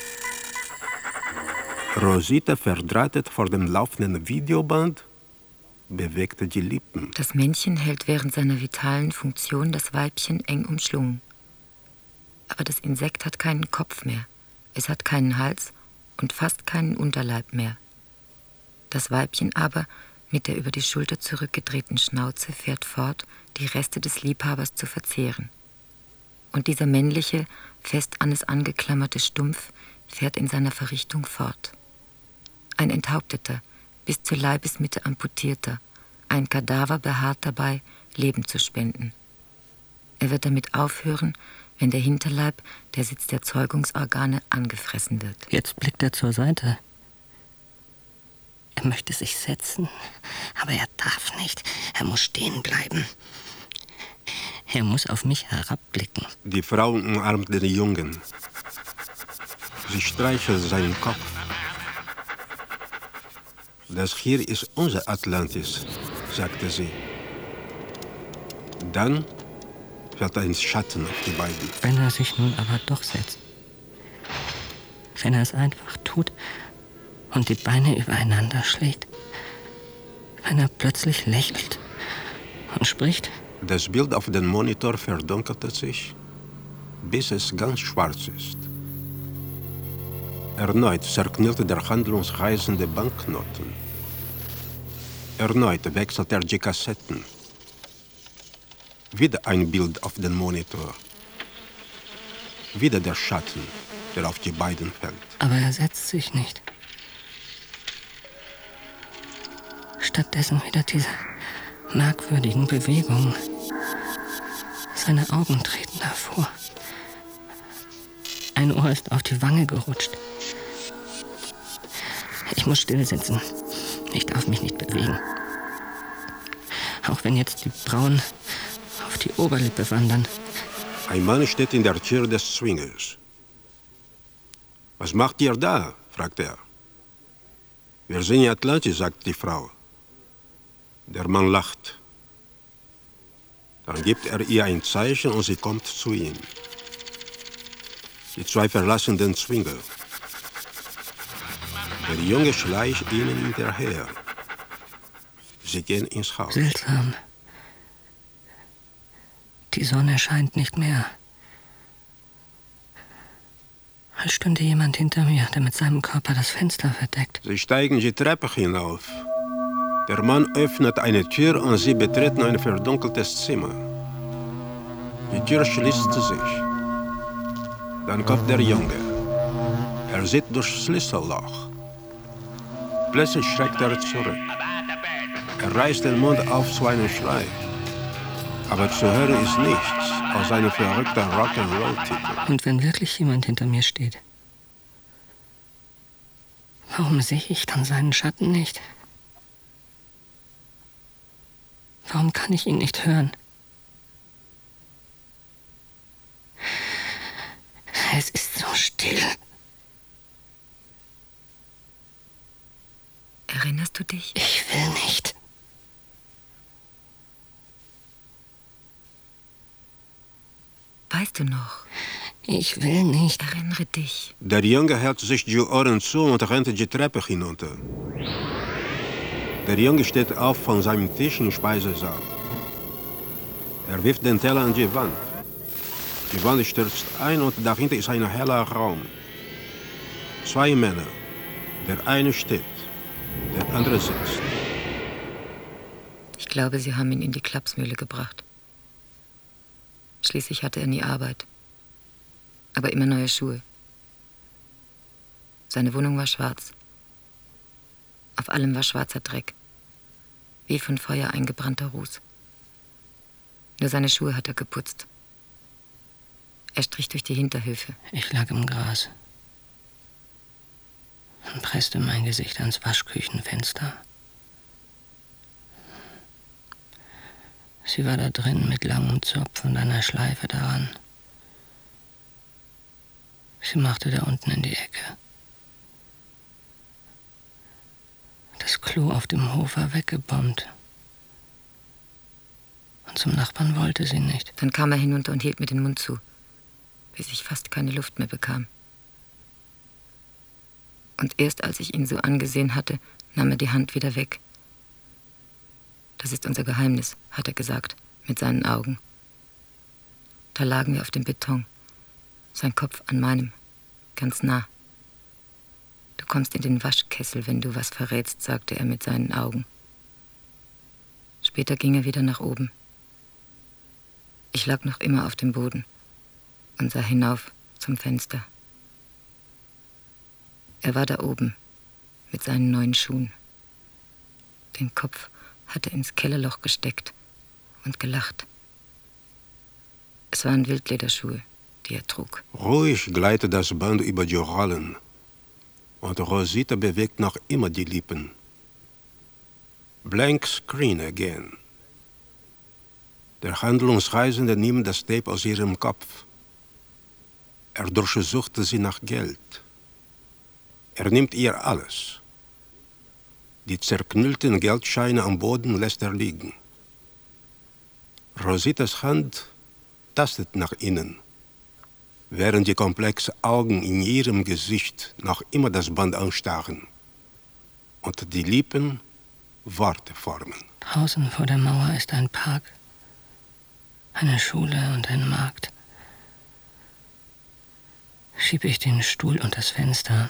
Rosita, verdrahtet vor dem laufenden Videoband, bewegte die Lippen. Das Männchen hält während seiner vitalen Funktion das Weibchen eng umschlungen. Aber das Insekt hat keinen Kopf mehr. Es hat keinen Hals und fast keinen Unterleib mehr. Das Weibchen aber, mit der über die Schulter zurückgedrehten Schnauze, fährt fort, die Reste des Liebhabers zu verzehren. Und dieser männliche, fest an es angeklammerte Stumpf fährt in seiner Verrichtung fort. Ein Enthaupteter, bis zur Leibesmitte amputierter, ein Kadaver beharrt dabei, Leben zu spenden. Er wird damit aufhören, wenn der Hinterleib, der Sitz der Zeugungsorgane, angefressen wird. Jetzt blickt er zur Seite. Er möchte sich setzen, aber er darf nicht. Er muss stehen bleiben. Er muss auf mich herabblicken. Die Frau umarmt den Jungen. Sie streichelt seinen Kopf. Das hier ist unser Atlantis, sagte sie. Dann fällt ein Schatten auf die beiden. Wenn er sich nun aber doch setzt. Wenn er es einfach tut und die Beine übereinander schlägt. Wenn er plötzlich lächelt und spricht. Das Bild auf dem Monitor verdunkelte sich, bis es ganz schwarz ist. Erneut zerknüllte der handlungsreisende Banknoten. Erneut wechselte er die Kassetten. Wieder ein Bild auf dem Monitor. Wieder der Schatten, der auf die beiden fällt. Aber er setzt sich nicht. Stattdessen wieder diese merkwürdigen Bewegungen. Seine Augen treten hervor. Ein Ohr ist auf die Wange gerutscht. Ich muss still sitzen. Ich darf mich nicht bewegen. Auch wenn jetzt die Brauen auf die Oberlippe wandern. Ein Mann steht in der Tür des Swingers. Was macht ihr da? Fragt er. Wir sind in Atlantis, sagt die Frau. Der Mann lacht. Dann gibt er ihr ein Zeichen und sie kommt zu ihm. Die zwei verlassen den Swinger. Der Junge schleicht ihnen hinterher. Sie gehen ins Haus. Seltsam. Die Sonne scheint nicht mehr. Als stünde jemand hinter mir, der mit seinem Körper das Fenster verdeckt. Sie steigen die Treppe hinauf. Der Mann öffnet eine Tür und sie betreten ein verdunkeltes Zimmer. Die Tür schließt sich. Dann kommt der Junge. Er sieht durchs Schlüsselloch. Plötzlich schreckt er zurück. Er reißt den Mund auf zu einem Schrei. Aber zu hören ist nichts aus einem verrückten Rock'n'Roll-Titel. Und wenn wirklich jemand hinter mir steht, warum sehe ich dann seinen Schatten nicht? Warum kann ich ihn nicht hören? Es ist so still. Erinnerst du dich? Ich will nicht. Weißt du noch? Ich will nicht. Erinnere dich. Der Junge hält sich die Ohren zu und rennt die Treppe hinunter. Der Junge steht auf von seinem Tisch im Speisesaal. Er wirft den Teller an die Wand. Die Wand stürzt ein und dahinter ist ein heller Raum. Zwei Männer. Der eine steht, der andere sitzt. Ich glaube, sie haben ihn in die Klapsmühle gebracht. Schließlich hatte er nie Arbeit. Aber immer neue Schuhe. Seine Wohnung war schwarz. Auf allem war schwarzer Dreck. Wie von Feuer eingebrannter Ruß. Nur seine Schuhe hat er geputzt. Er strich durch die Hinterhöfe. Ich lag im Gras und presste mein Gesicht ans Waschküchenfenster. Sie war da drin mit langem Zopf und einer Schleife daran. Sie machte da unten in die Ecke. Das Klo auf dem Hof war weggebombt. Und zum Nachbarn wollte sie nicht. Dann kam er hinunter und hielt mir den Mund zu, bis ich fast keine Luft mehr bekam. Und erst als ich ihn so angesehen hatte, nahm er die Hand wieder weg. Das ist unser Geheimnis, hat er gesagt, mit seinen Augen. Da lagen wir auf dem Beton, sein Kopf an meinem, ganz nah. Du kommst in den Waschkessel, wenn du was verrätst, sagte er mit seinen Augen. Später ging er wieder nach oben. Ich lag noch immer auf dem Boden und sah hinauf zum Fenster. Er war da oben mit seinen neuen Schuhen. Den Kopf hatte ins Kellerloch gesteckt und gelacht. Es waren Wildlederschuhe, die er trug. Ruhig gleitet das Band über die Rollen. Und Rosita bewegt noch immer die Lippen. Blank screen again. Der Handlungsreisende nimmt das Tape aus ihrem Kopf. Er durchsuchte sie nach Geld. Er nimmt ihr alles. Die zerknüllten Geldscheine am Boden lässt er liegen. Rositas Hand tastet nach innen, während die komplexen Augen in ihrem Gesicht noch immer das Band anstarren und die Lippen Worte formen. Draußen vor der Mauer ist ein Park, eine Schule und ein Markt. Schiebe ich den Stuhl und das Fenster,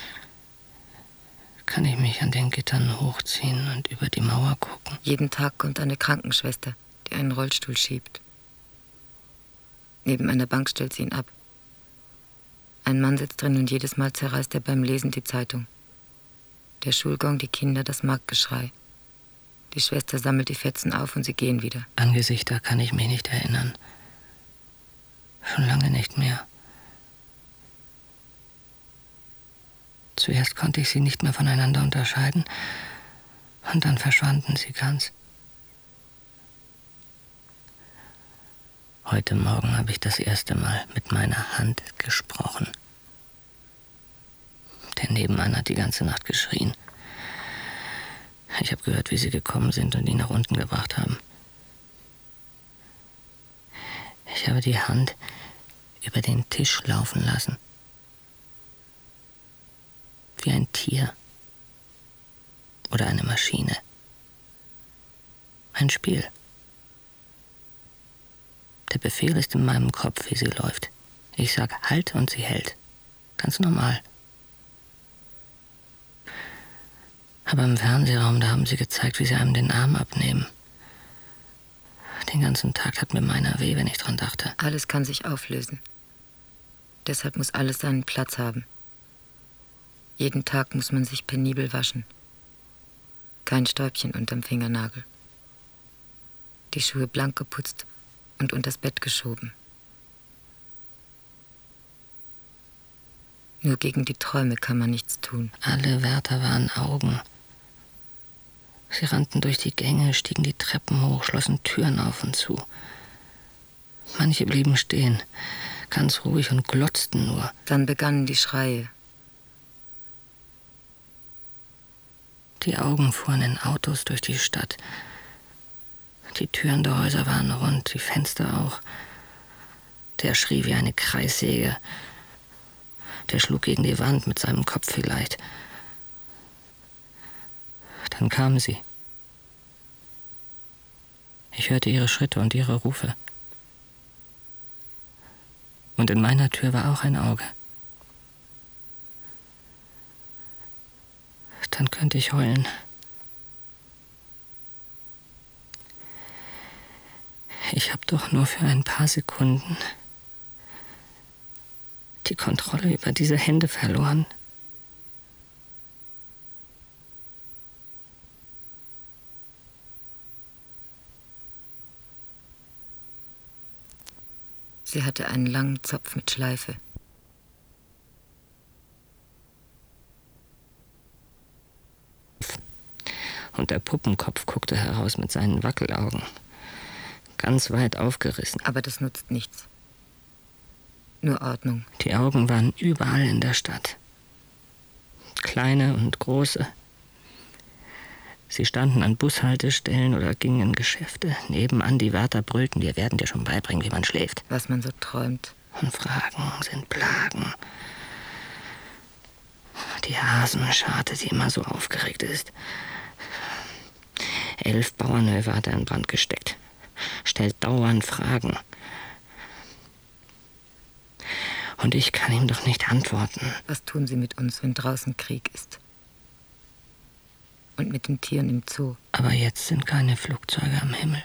kann ich mich an den Gittern hochziehen und über die Mauer gucken. Jeden Tag kommt eine Krankenschwester, die einen Rollstuhl schiebt. Neben einer Bank stellt sie ihn ab. Ein Mann sitzt drin und jedes Mal zerreißt er beim Lesen die Zeitung. Der Schulgong, die Kinder, das Marktgeschrei. Die Schwester sammelt die Fetzen auf und sie gehen wieder. An Gesichter kann ich mich nicht erinnern. Schon lange nicht mehr. Zuerst konnte ich sie nicht mehr voneinander unterscheiden und dann verschwanden sie ganz. Heute Morgen habe ich das erste Mal mit meiner Hand gesprochen. Der Nebenmann hat die ganze Nacht geschrien. Ich habe gehört, wie sie gekommen sind und ihn nach unten gebracht haben. Ich habe die Hand über den Tisch laufen lassen. Wie ein Tier oder eine Maschine. Ein Spiel. Der Befehl ist in meinem Kopf, wie sie läuft. Ich sage halt und sie hält. Ganz normal. Aber im Fernsehraum, da haben sie gezeigt, wie sie einem den Arm abnehmen. Den ganzen Tag tat mir meiner weh, wenn ich dran dachte. Alles kann sich auflösen. Deshalb muss alles seinen Platz haben. Jeden Tag muss man sich penibel waschen. Kein Stäubchen unterm Fingernagel. Die Schuhe blank geputzt und unters Bett geschoben. Nur gegen die Träume kann man nichts tun. Alle Wärter waren Augen. Sie rannten durch die Gänge, stiegen die Treppen hoch, schlossen Türen auf und zu. Manche blieben stehen, ganz ruhig und glotzten nur. Dann begannen die Schreie. Die Augen fuhren in Autos durch die Stadt. Die Türen der Häuser waren rund, die Fenster auch. Der schrie wie eine Kreissäge. Der schlug gegen die Wand mit seinem Kopf vielleicht. Dann kamen sie. Ich hörte ihre Schritte und ihre Rufe. Und in meiner Tür war auch ein Auge. Dann könnte ich heulen. Ich habe doch nur für ein paar Sekunden die Kontrolle über diese Hände verloren. Sie hatte einen langen Zopf mit Schleife. Und der Puppenkopf guckte heraus mit seinen Wackelaugen. Ganz weit aufgerissen. Aber das nutzt nichts. Nur Ordnung. Die Augen waren überall in der Stadt. Kleine und große. Sie standen an Bushaltestellen oder gingen in Geschäfte. Nebenan die Wärter brüllten, wir werden dir schon beibringen, wie man schläft. Was man so träumt. Und Fragen sind Plagen. Die Hasenscharte, die immer so aufgeregt ist. 11 Bauernhöfe hat er in Brand gesteckt. Stellt dauernd Fragen. Und ich kann ihm doch nicht antworten. Was tun Sie mit uns, wenn draußen Krieg ist? Und mit den Tieren im Zoo? Aber jetzt sind keine Flugzeuge am Himmel.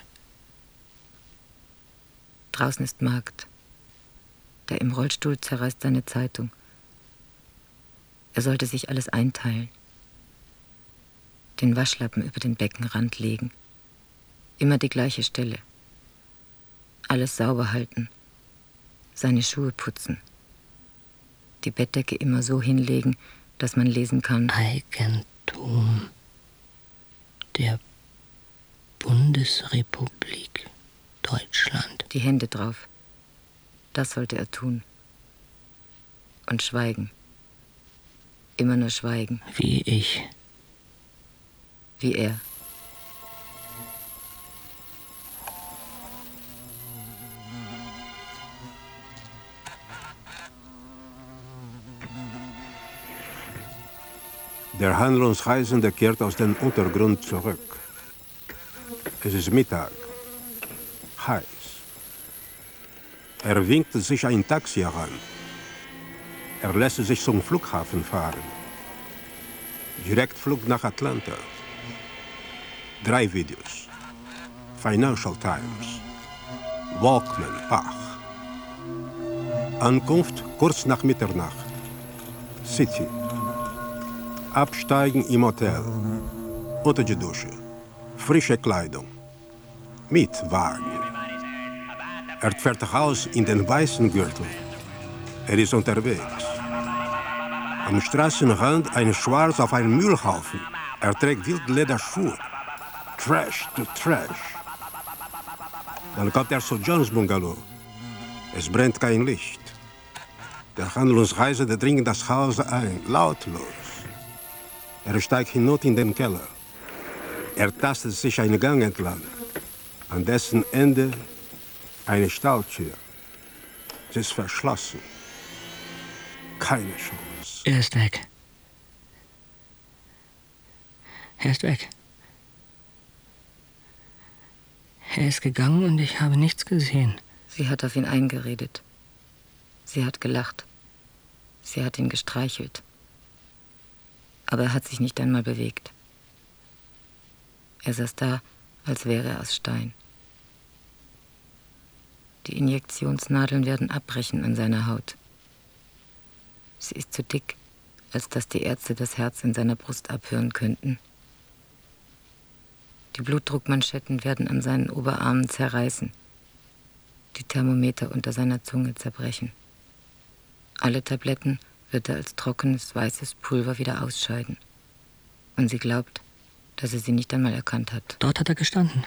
Draußen ist Markt. Der im Rollstuhl zerreißt seine Zeitung. Er sollte sich alles einteilen. Den Waschlappen über den Beckenrand legen. Immer die gleiche Stelle. Alles sauber halten. Seine Schuhe putzen. Die Bettdecke immer so hinlegen, dass man lesen kann. Eigentum der Bundesrepublik Deutschland. Die Hände drauf. Das sollte er tun. Und schweigen. Immer nur schweigen. Wie ich. Wie er. Der Handlungsreisende kehrt aus dem Untergrund zurück. Es ist Mittag. Heiß. Er winkt sich ein Taxi heran. Er lässt sich zum Flughafen fahren. Direktflug nach Atlanta. 3 Videos. Financial Times. Walkman, Bach. Ankunft kurz nach Mitternacht. City. Absteigen im Hotel. Unter die Dusche. Frische Kleidung. Mietwagen. Er fährt raus in den weißen Gürtel. Er ist unterwegs. Am Straßenrand ein Schwarz auf einem Müllhaufen. Er trägt Wildlederschuhe. Trash to Trash. Dann kommt er zu Johns Bungalow. Es brennt kein Licht. Der Handlungsreisende dringt in das Haus ein, lautlos. Er steigt hinunter in den Keller. Er tastet sich einen Gang entlang. An dessen Ende eine Stahltür. Sie ist verschlossen. Keine Chance. Er ist weg. Er ist weg. Er ist gegangen und ich habe nichts gesehen. Sie hat auf ihn eingeredet. Sie hat gelacht. Sie hat ihn gestreichelt. Aber er hat sich nicht einmal bewegt. Er saß da, als wäre er aus Stein. Die Injektionsnadeln werden abbrechen an seiner Haut. Sie ist zu dick, als dass die Ärzte das Herz in seiner Brust abhören könnten. Die Blutdruckmanschetten werden an seinen Oberarmen zerreißen, die Thermometer unter seiner Zunge zerbrechen. Alle Tabletten wird er als trockenes, weißes Pulver wieder ausscheiden. Und sie glaubt, dass er sie nicht einmal erkannt hat. Dort hat er gestanden.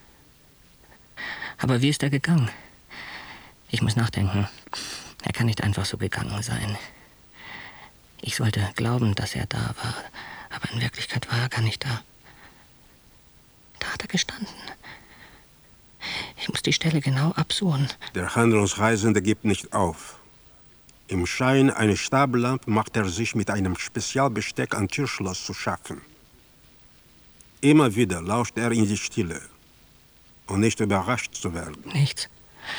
Aber wie ist er gegangen? Ich muss nachdenken. Er kann nicht einfach so gegangen sein. Ich sollte glauben, dass er da war, aber in Wirklichkeit war er gar nicht da. Da hat er gestanden. Ich muss die Stelle genau absuchen. Der Handlungsreisende gibt nicht auf. Im Schein einer Stablampe macht er sich mit einem Spezialbesteck an Türschloss zu schaffen. Immer wieder lauscht er in die Stille, um nicht überrascht zu werden. Nichts.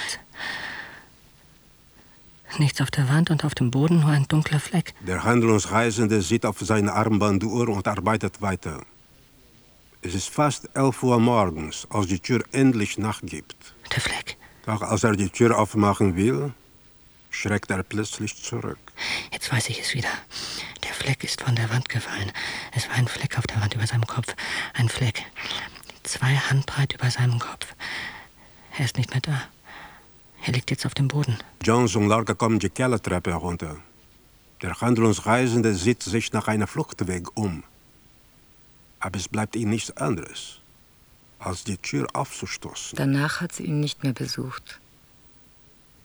Nichts auf der Wand und auf dem Boden, nur ein dunkler Fleck. Der Handlungsreisende sieht auf seine Armbanduhr und arbeitet weiter. Es ist fast 11 Uhr morgens, als die Tür endlich nachgibt. Der Fleck. Doch als er die Tür aufmachen will, schreckt er plötzlich zurück. Jetzt weiß ich es wieder. Der Fleck ist von der Wand gefallen. Es war ein Fleck auf der Wand über seinem Kopf. Ein Fleck. 2 Handbreit über seinem Kopf. Er ist nicht mehr da. Er liegt jetzt auf dem Boden. Jones und Lorca kommen die Kellertreppe herunter. Der Handlungsreisende sieht sich nach einem Fluchtweg um. Aber es bleibt ihm nichts anderes, als die Tür aufzustoßen. Danach hat sie ihn nicht mehr besucht.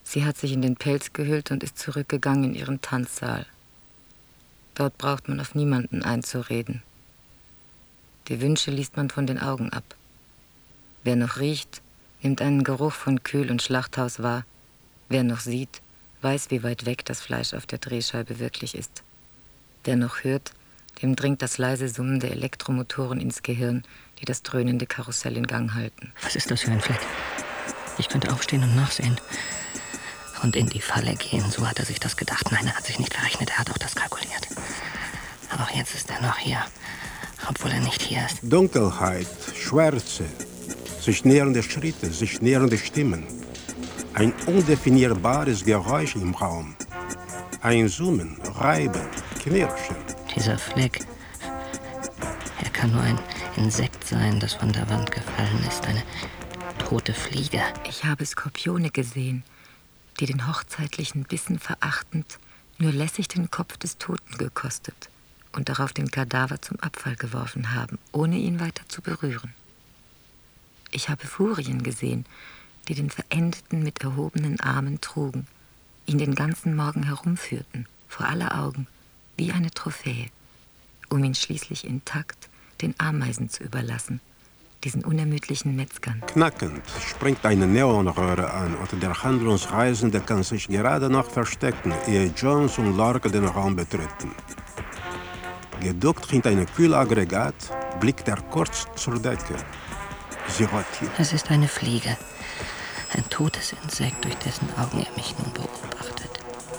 Sie hat sich in den Pelz gehüllt und ist zurückgegangen in ihren Tanzsaal. Dort braucht man auf niemanden einzureden. Die Wünsche liest man von den Augen ab. Wer noch riecht, nimmt einen Geruch von Kühl- und Schlachthaus wahr. Wer noch sieht, weiß, wie weit weg das Fleisch auf der Drehscheibe wirklich ist. Wer noch hört, dem dringt das leise Summen der Elektromotoren ins Gehirn, die das dröhnende Karussell in Gang halten. Was ist das für ein Fleck? Ich könnte aufstehen und nachsehen. Und in die Falle gehen, so hat er sich das gedacht. Nein, er hat sich nicht verrechnet, er hat auch das kalkuliert. Aber auch jetzt ist er noch hier, obwohl er nicht hier ist. Dunkelheit, Schwärze, sich nähernde Schritte, sich nähernde Stimmen. Ein undefinierbares Geräusch im Raum. Ein Summen, Reiben, Knirschen. Dieser Fleck, er kann nur ein Insekt sein, das von der Wand gefallen ist. Eine tote Fliege. Ich habe Skorpione gesehen, die den hochzeitlichen Bissen verachtend nur lässig den Kopf des Toten gekostet und darauf den Kadaver zum Abfall geworfen haben, ohne ihn weiter zu berühren. Ich habe Furien gesehen, die den Verendeten mit erhobenen Armen trugen, ihn den ganzen Morgen herumführten, vor aller Augen, wie eine Trophäe, um ihn schließlich intakt den Ameisen zu überlassen, diesen unermüdlichen Metzgern. Knackend springt eine Neonröhre an und der Handlungsreisende kann sich gerade noch verstecken, ehe Jones und Lorca den Raum betreten. Geduckt hinter einem Kühlaggregat blickt er kurz zur Decke. Sie rotiert. Es ist eine Fliege. Ein totes Insekt, durch dessen Augen er mich nun beobachtet.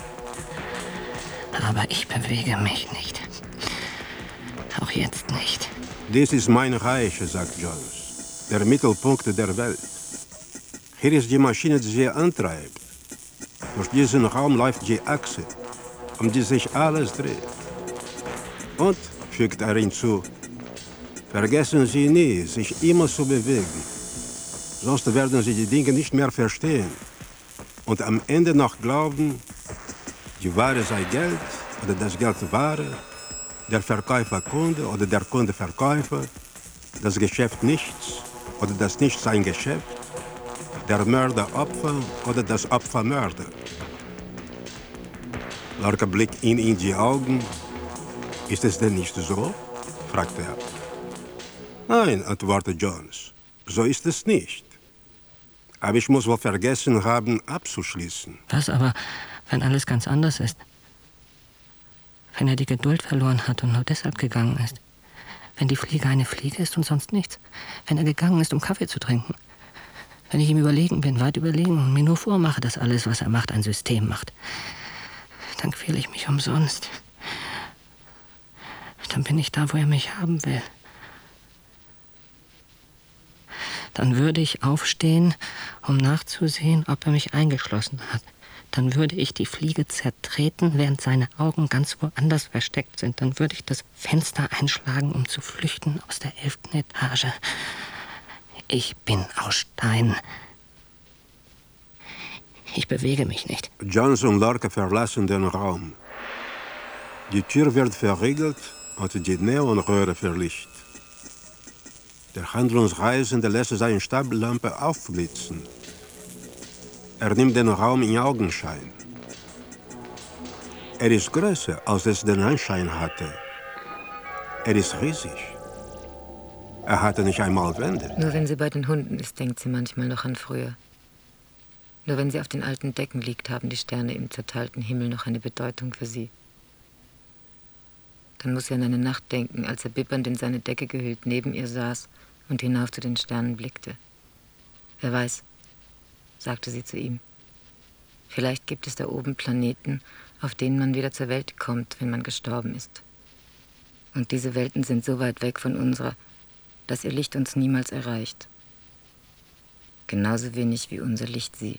Aber ich bewege mich nicht. Auch jetzt nicht. Dies ist mein Reich, sagt Jones. Der Mittelpunkt der Welt. Hier ist die Maschine, die sie antreibt. Durch diesen Raum läuft die Achse, um die sich alles dreht. Und, fügt er hinzu, vergessen Sie nie, sich immer zu bewegen. Sonst werden Sie die Dinge nicht mehr verstehen. Und am Ende noch glauben, die Ware sei Geld oder das Geld Ware, der Verkäufer Kunde oder der Kunde Verkäufer, das Geschäft nichts oder das Nichts ein Geschäft, der Mörder Opfer oder das Opfer Mörder. Lorca blickt ihn in die Augen. Ist es denn nicht so? Fragt er. Nein, antwortet Jones. So ist es nicht. Aber ich muss wohl vergessen haben, abzuschließen. Was aber, wenn alles ganz anders ist? Wenn er die Geduld verloren hat und nur deshalb gegangen ist? Wenn die Fliege eine Fliege ist und sonst nichts? Wenn er gegangen ist, um Kaffee zu trinken? Wenn ich ihm überlegen bin, weit überlegen und mir nur vormache, dass alles, was er macht, ein System macht? Dann quäle ich mich umsonst. Dann bin ich da, wo er mich haben will. Dann würde ich aufstehen, um nachzusehen, ob er mich eingeschlossen hat. Dann würde ich die Fliege zertreten, während seine Augen ganz woanders versteckt sind. Dann würde ich das Fenster einschlagen, um zu flüchten aus der 11. Etage. Ich bin aus Stein. Ich bewege mich nicht. Jones und Lorca verlassen den Raum. Die Tür wird verriegelt und die Neonröhre verlicht. Der Handlungsreisende lässt seine Stablampe aufblitzen. Er nimmt den Raum in Augenschein. Er ist größer, als es den Anschein hatte. Er ist riesig. Er hatte nicht einmal Wände. Nur wenn sie bei den Hunden ist, denkt sie manchmal noch an früher. Nur wenn sie auf den alten Decken liegt, haben die Sterne im zerteilten Himmel noch eine Bedeutung für sie. Dann muss sie an eine Nacht denken, als er bibbernd in seine Decke gehüllt neben ihr saß und hinauf zu den Sternen blickte. Wer weiß, sagte sie zu ihm. Vielleicht gibt es da oben Planeten, auf denen man wieder zur Welt kommt, wenn man gestorben ist. Und diese Welten sind so weit weg von unserer, dass ihr Licht uns niemals erreicht. Genauso wenig wie unser Licht sie.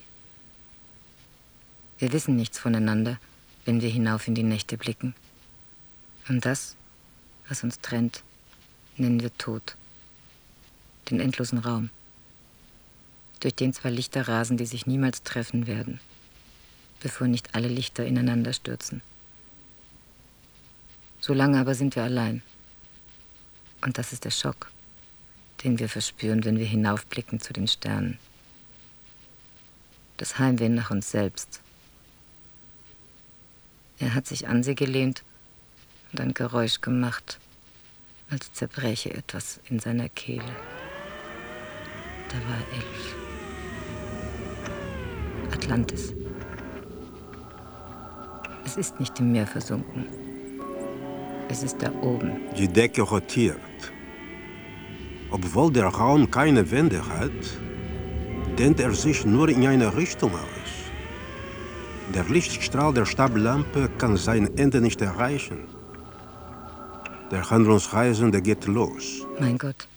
Wir wissen nichts voneinander, wenn wir hinauf in die Nächte blicken. Und das, was uns trennt, nennen wir Tod. Den endlosen Raum, durch den zwei Lichter rasen, die sich niemals treffen werden, bevor nicht alle Lichter ineinander stürzen. Solange aber sind wir allein. Und das ist der Schock, den wir verspüren, wenn wir hinaufblicken zu den Sternen. das Heimweh nach uns selbst. Er hat sich an sie gelehnt und ein Geräusch gemacht, als zerbreche etwas in seiner Kehle. Da war 11. Atlantis. Es ist nicht im Meer versunken. Es ist da oben. Die Decke rotiert. Obwohl der Raum keine Wände hat, dehnt er sich nur in eine Richtung aus. Der Lichtstrahl der Stablampe kann sein Ende nicht erreichen. Der Handlungsreisende geht los. Mein Gott.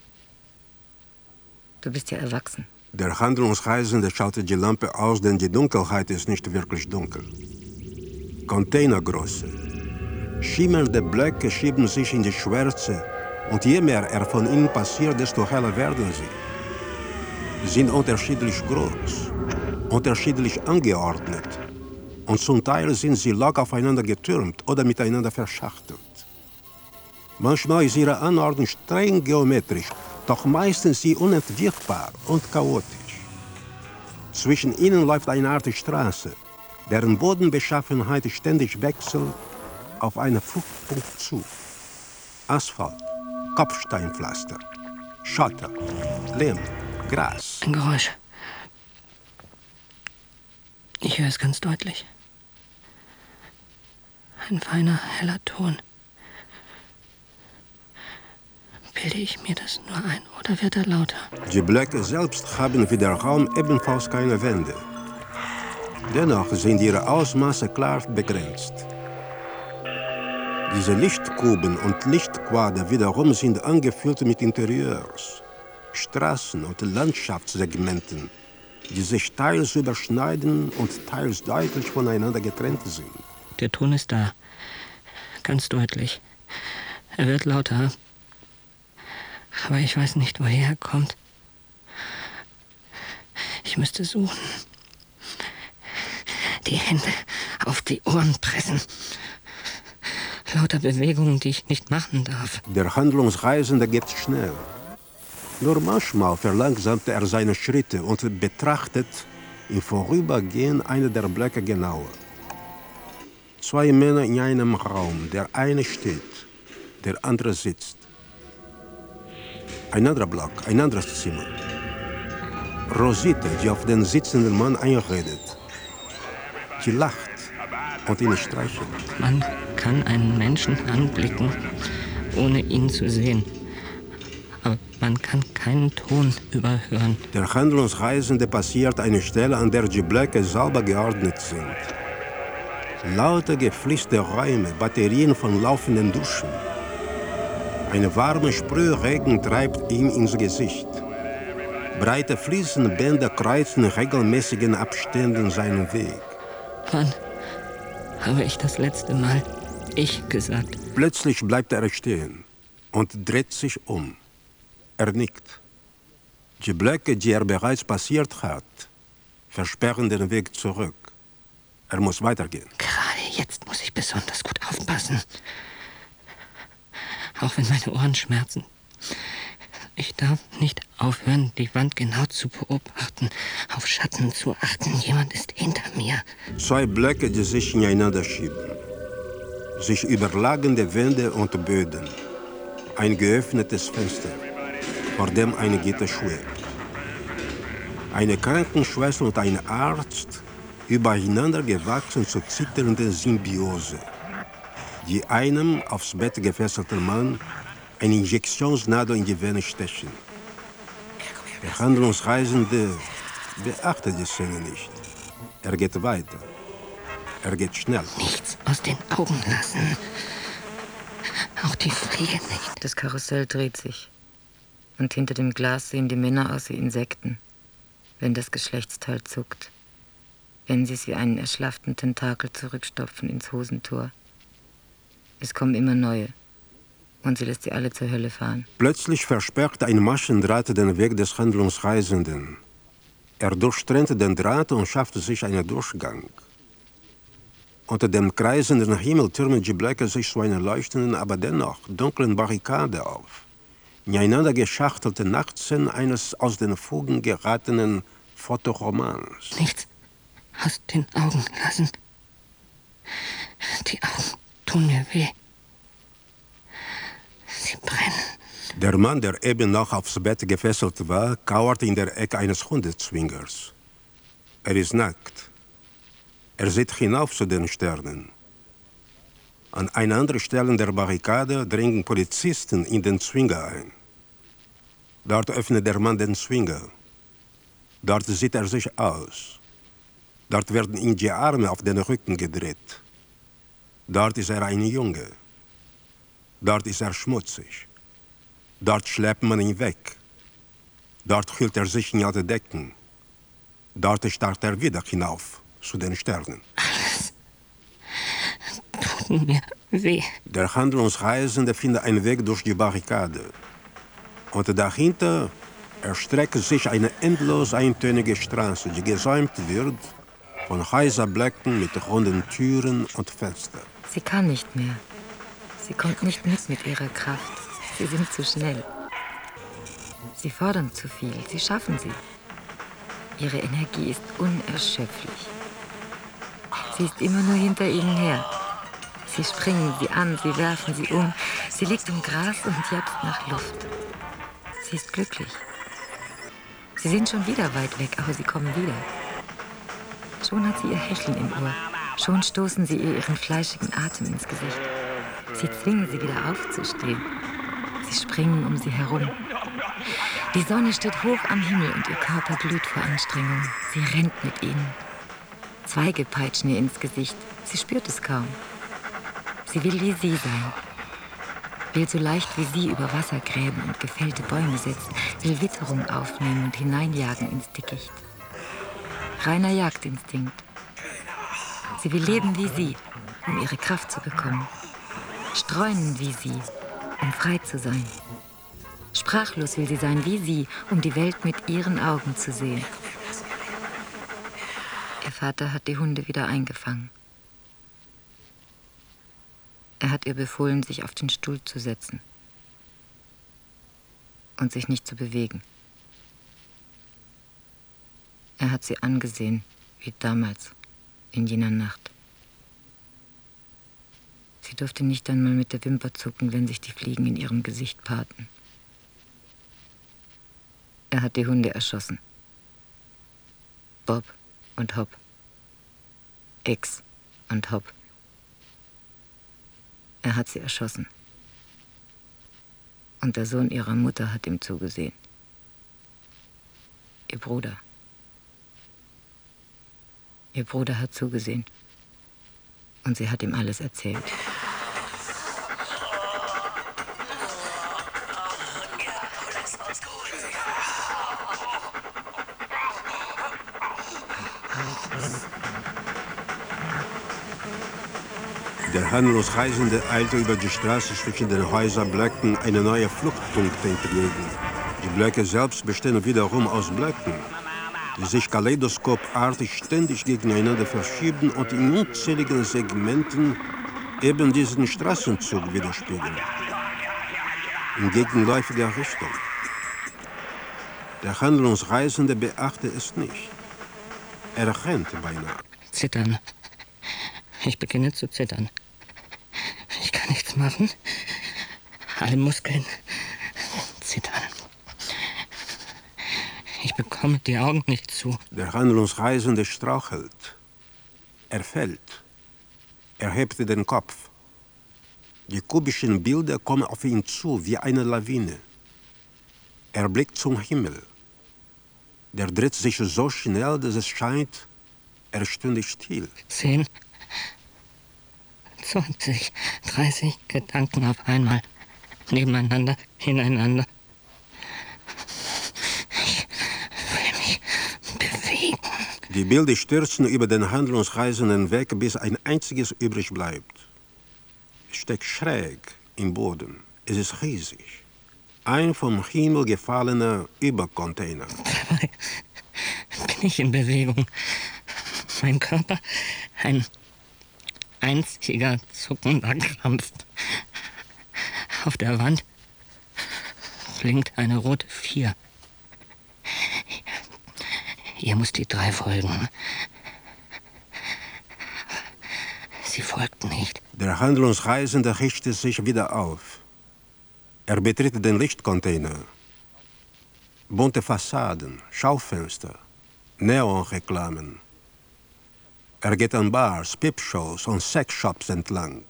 Du bist ja erwachsen. Der Handlungsreisende schaltet die Lampe aus, denn die Dunkelheit ist nicht wirklich dunkel. Containergröße. Schimmernde Blöcke schieben sich in die Schwärze und je mehr er von ihnen passiert, desto heller werden sie. Sie sind unterschiedlich groß, unterschiedlich angeordnet und zum Teil sind sie locker aufeinander getürmt oder miteinander verschachtelt. Manchmal ist ihre Anordnung streng geometrisch, doch meistens sie unentwirrbar und chaotisch. Zwischen ihnen läuft eine Art Straße, deren Bodenbeschaffenheit ständig wechselt auf einen Fluchtpunkt zu. Asphalt, Kopfsteinpflaster, Schotter, Lehm, Gras. Ein Geräusch. Ich höre es ganz deutlich. Ein feiner, heller Ton. Bilde ich mir das nur ein oder wird er lauter? Die Blöcke selbst haben wie der Raum ebenfalls keine Wände. Dennoch sind ihre Ausmaße klar begrenzt. Diese Lichtkuben und Lichtquader wiederum sind angefüllt mit Interieurs, Straßen- und Landschaftssegmenten, die sich teils überschneiden und teils deutlich voneinander getrennt sind. Der Ton ist da. Ganz deutlich. Er wird lauter. Aber ich weiß nicht, woher er kommt. Ich müsste suchen. Die Hände auf die Ohren pressen. Lauter Bewegungen, die ich nicht machen darf. Der Handlungsreisende geht schnell. Nur manchmal verlangsamt er seine Schritte und betrachtet im Vorübergehen eine der Blöcke genauer. 2 Männer in einem Raum. Der eine steht, der andere sitzt. Ein anderer Block, ein anderes Zimmer. Rosita, die auf den sitzenden Mann einredet. Sie lacht und ihn streichelt. Man kann einen Menschen anblicken, ohne ihn zu sehen. Aber man kann keinen Ton überhören. Der Handlungsreisende passiert eine Stelle, an der die Blöcke sauber geordnet sind. Laute, gefließte Räume, Batterien von laufenden Duschen. Eine warme Sprühregen treibt ihm ins Gesicht. Breite Fliesenbänder kreuzen in regelmäßigen Abständen seinen Weg. Wann habe ich das letzte Mal ich gesagt? Plötzlich bleibt er stehen und dreht sich um. Er nickt. Die Blöcke, die er bereits passiert hat, versperren den Weg zurück. Er muss weitergehen. Gerade jetzt muss ich besonders gut aufpassen. Auch wenn meine Ohren schmerzen. Ich darf nicht aufhören, die Wand genau zu beobachten, auf Schatten zu achten. Jemand ist hinter mir. 2 Blöcke, die sich ineinander schieben. Sich überlagende Wände und Böden. Ein geöffnetes Fenster, vor dem ein Gitter schwebt. Eine Krankenschwester und ein Arzt, übereinander gewachsen zur zitternden Symbiose. Die einem aufs Bett gefesselten Mann eine Injektionsnadel in die Vene stechen. Der Handlungsreisende beachtet die Szene nicht. Er geht weiter. Er geht schnell. Nichts aus den Augen lassen. Auch die Fliege nicht. Das Karussell dreht sich. Und hinter dem Glas sehen die Männer aus wie Insekten, wenn das Geschlechtsteil zuckt. Wenn sie es wie einen erschlafften Tentakel zurückstopfen ins Hosentor. Es kommen immer neue. Und sie lässt sie alle zur Hölle fahren. Plötzlich versperrt ein Maschendraht den Weg des Handlungsreisenden. Er durchtrennt den Draht und schafft sich einen Durchgang. Unter dem kreisenden Himmel türmen die Blöcke sich zu einer leuchtenden, aber dennoch dunklen Barrikade auf. Ineinander geschachtelte Nachtszenen eines aus den Fugen geratenen Fotoromans. Nichts. aus den Augen lassen. Die Augen tun mir weh. Sie brennen. Der Mann, der eben noch aufs Bett gefesselt war, kauert in der Ecke eines Hundezwingers. Er ist nackt. Er sieht hinauf zu den Sternen. An einer anderen Stelle der Barrikade dringen Polizisten in den Zwinger ein. Dort öffnet der Mann den Zwinger. Dort sieht er sich aus. Dort werden ihm die Arme auf den Rücken gedreht. Dort ist er ein Junge. Dort ist er schmutzig. Dort schleppt man ihn weg. Dort hüllt er sich in alte Decken. Dort starrt er wieder hinauf zu den Sternen. Alles tut mir weh. Der Handlungsreisende findet einen Weg durch die Barrikade. Und dahinter erstreckt sich eine endlos eintönige Straße, die gesäumt wird von Häuserblöcken mit runden Türen und Fenstern. Sie kann nicht mehr. Sie kommt nicht mit ihrer Kraft. Sie sind zu schnell. Sie fordern zu viel. Sie schaffen sie. Ihre Energie ist unerschöpflich. Sie ist immer nur hinter ihnen her. Sie springen sie an, sie werfen sie um. Sie liegt im Gras und japst nach Luft. Sie ist glücklich. Sie sind schon wieder weit weg, aber sie kommen wieder. Schon hat sie ihr Hecheln im Ohr. Schon stoßen sie ihr ihren fleischigen Atem ins Gesicht. Sie zwingen sie wieder aufzustehen. Sie springen um sie herum. Die Sonne steht hoch am Himmel und ihr Körper glüht vor Anstrengung. Sie rennt mit ihnen. Zweige peitschen ihr ins Gesicht. Sie spürt es kaum. Sie will wie sie sein. Will so leicht wie sie über Wassergräben und gefällte Bäume setzen. Will Witterung aufnehmen und hineinjagen ins Dickicht. Reiner Jagdinstinkt. Sie will leben wie sie, um ihre Kraft zu bekommen. Streunen wie sie, um frei zu sein. Sprachlos will sie sein wie sie, um die Welt mit ihren Augen zu sehen. Ihr Vater hat die Hunde wieder eingefangen. Er hat ihr befohlen, sich auf den Stuhl zu setzen und sich nicht zu bewegen. Er hat sie angesehen, wie damals, in jener Nacht. Sie durfte nicht einmal mit der Wimper zucken, wenn sich die Fliegen in ihrem Gesicht paarten. Er hat die Hunde erschossen. Bob und Hop. X und Hop. Er hat sie erschossen. Und der Sohn ihrer Mutter hat ihm zugesehen. Ihr Bruder. Ihr Bruder hat zugesehen. Und sie hat ihm alles erzählt. Der Handlungsreisende eilte über die Straße zwischen den Häuserblöcken eine neue Fluchtpunkte entgegen. Die Blöcke selbst bestehen wiederum aus Blöcken, die sich kaleidoskopartig ständig gegeneinander verschieben und in unzähligen Segmenten eben diesen Straßenzug widerspiegeln. In gegenläufiger Richtung. Der Handlungsreisende beachtet es nicht. Er rennt beinahe. Zittern. Ich beginne zu zittern. Ich kann nichts machen. Alle Muskeln zittern. Ich bekomme die Augen nicht zu. Der Handlungsreisende strauchelt. Er fällt. Er hebt den Kopf. Die kubischen Bilder kommen auf ihn zu wie eine Lawine. Er blickt zum Himmel. Der dreht sich so schnell, dass es scheint, er stünde still. 10, 20, 30 Gedanken auf einmal. Nebeneinander, ineinander. Ich will mich bewegen. Die Bilder stürzen über den Handlungsreisenden weg, bis ein einziges übrig bleibt. Es steckt schräg im Boden. Es ist riesig. Ein vom Himmel gefallener Übercontainer. Dabei bin ich in Bewegung. Mein Körper ein einziger zuckender Krampf. Auf der Wand blinkt eine rote 4. Hier muss die 3 folgen. Sie folgt nicht. Der Handlungsreisende richtet sich wieder auf. Er betritt den Lichtcontainer. Bunte Fassaden, Schaufenster, Neonreklamen. Er geht an Bars, Pipshows und Sexshops entlang.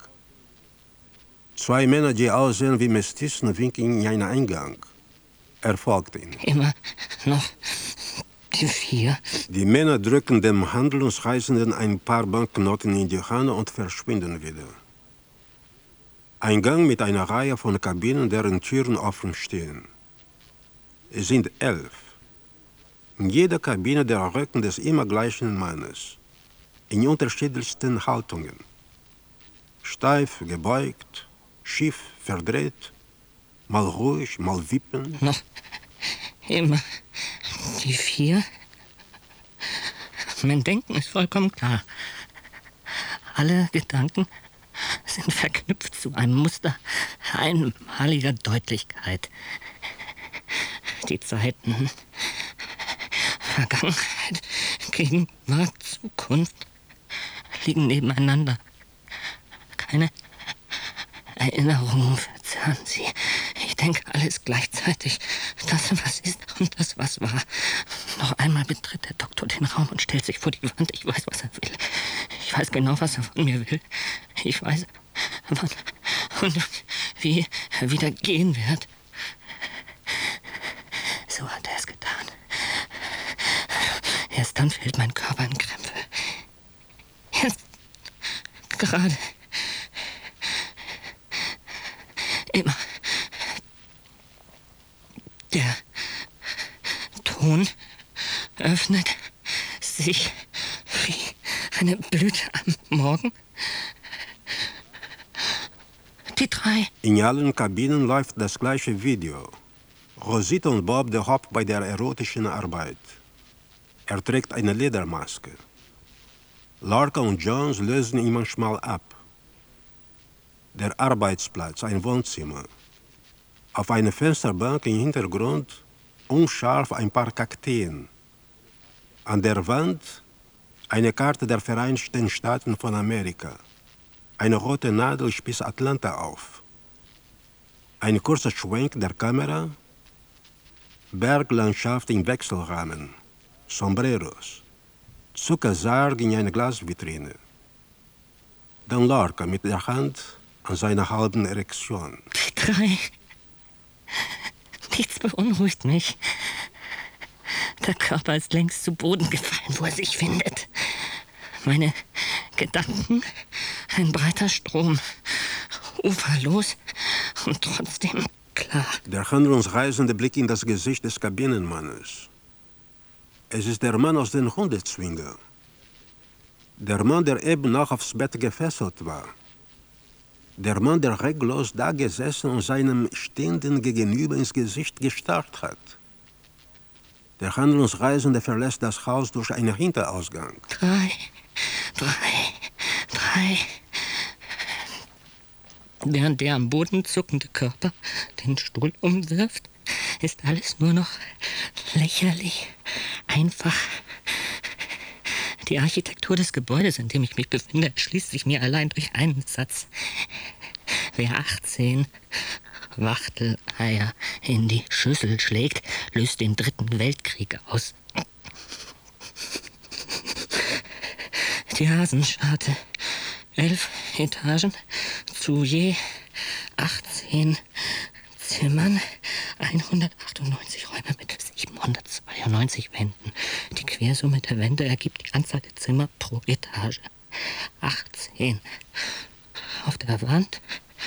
2 Männer, die aussehen wie Mestizen, winken in einen Eingang. Er folgt ihnen. Immer noch die 4. Die Männer drücken dem Handlungsreisenden ein paar Banknoten in die Hand und verschwinden wieder. Ein Gang mit einer Reihe von Kabinen, deren Türen offen stehen. Es sind 11. In jeder Kabine der Rücken des immer gleichen Mannes. In unterschiedlichsten Haltungen. Steif, gebeugt, schief, verdreht, mal ruhig, mal wippend. Noch immer die 4. Mein Denken ist vollkommen klar. Alle Gedanken sind verknüpft zu einem Muster einmaliger Deutlichkeit. Die Zeiten Vergangenheit, Gegenwart, Zukunft liegen nebeneinander. Keine Erinnerungen verzerren sie. Ich denke alles gleichzeitig. Das, was ist und das, was war. Noch einmal betritt der Doktor den Raum und stellt sich vor die Wand. Ich weiß, was er will. Ich weiß genau, was er von mir will. Ich weiß, wann und wie er wieder gehen wird. So hat er es getan. Erst dann fällt mein Körper in Krämpfe. Erst gerade. Immer. Der Ton öffnet sich wie eine Blüte am Morgen. Die 3. In allen Kabinen läuft das gleiche Video. Rosita und Bob der Haupt bei der erotischen Arbeit. Er trägt eine Ledermaske. Larka und Jones lösen ihn manchmal ab. Der Arbeitsplatz, ein Wohnzimmer. Auf einer Fensterbank im Hintergrund unscharf ein paar Kakteen. An der Wand eine Karte der Vereinigten Staaten von Amerika. Eine rote Nadel spießt Atlanta auf. Ein kurzer Schwenk der Kamera. Berglandschaft im Wechselrahmen. Sombreros. Zuckersarg in einer Glasvitrine. Dann Larka mit der Hand an seiner halben Erektion. Die 3. Nichts beunruhigt mich. Der Körper ist längst zu Boden gefallen, wo er sich findet. Meine Gedanken, ein breiter Strom. Uferlos und trotzdem klar. Der Handlungsreisende blickt in das Gesicht des Kabinenmannes. Es ist der Mann aus den Hundezwinger. Der Mann, der eben noch aufs Bett gefesselt war. Der Mann, der reglos da gesessen und seinem Stehenden gegenüber ins Gesicht gestarrt hat. Der Handlungsreisende verlässt das Haus durch einen Hinterausgang. 3. Während der am Boden zuckende Körper den Stuhl umwirft, ist alles nur noch lächerlich, einfach. Die Architektur des Gebäudes, in dem ich mich befinde, erschließt sich mir allein durch einen Satz. Wer 18 Wachteleier in die Schüssel schlägt, löst den 3. Weltkrieg aus. Die Hasenscharte. 11 Etagen zu je 18 Zimmern, 198 Räume mit 792 Wänden. Die Quersumme der Wände ergibt die Anzahl der Zimmer pro Etage. 18. Auf der Wand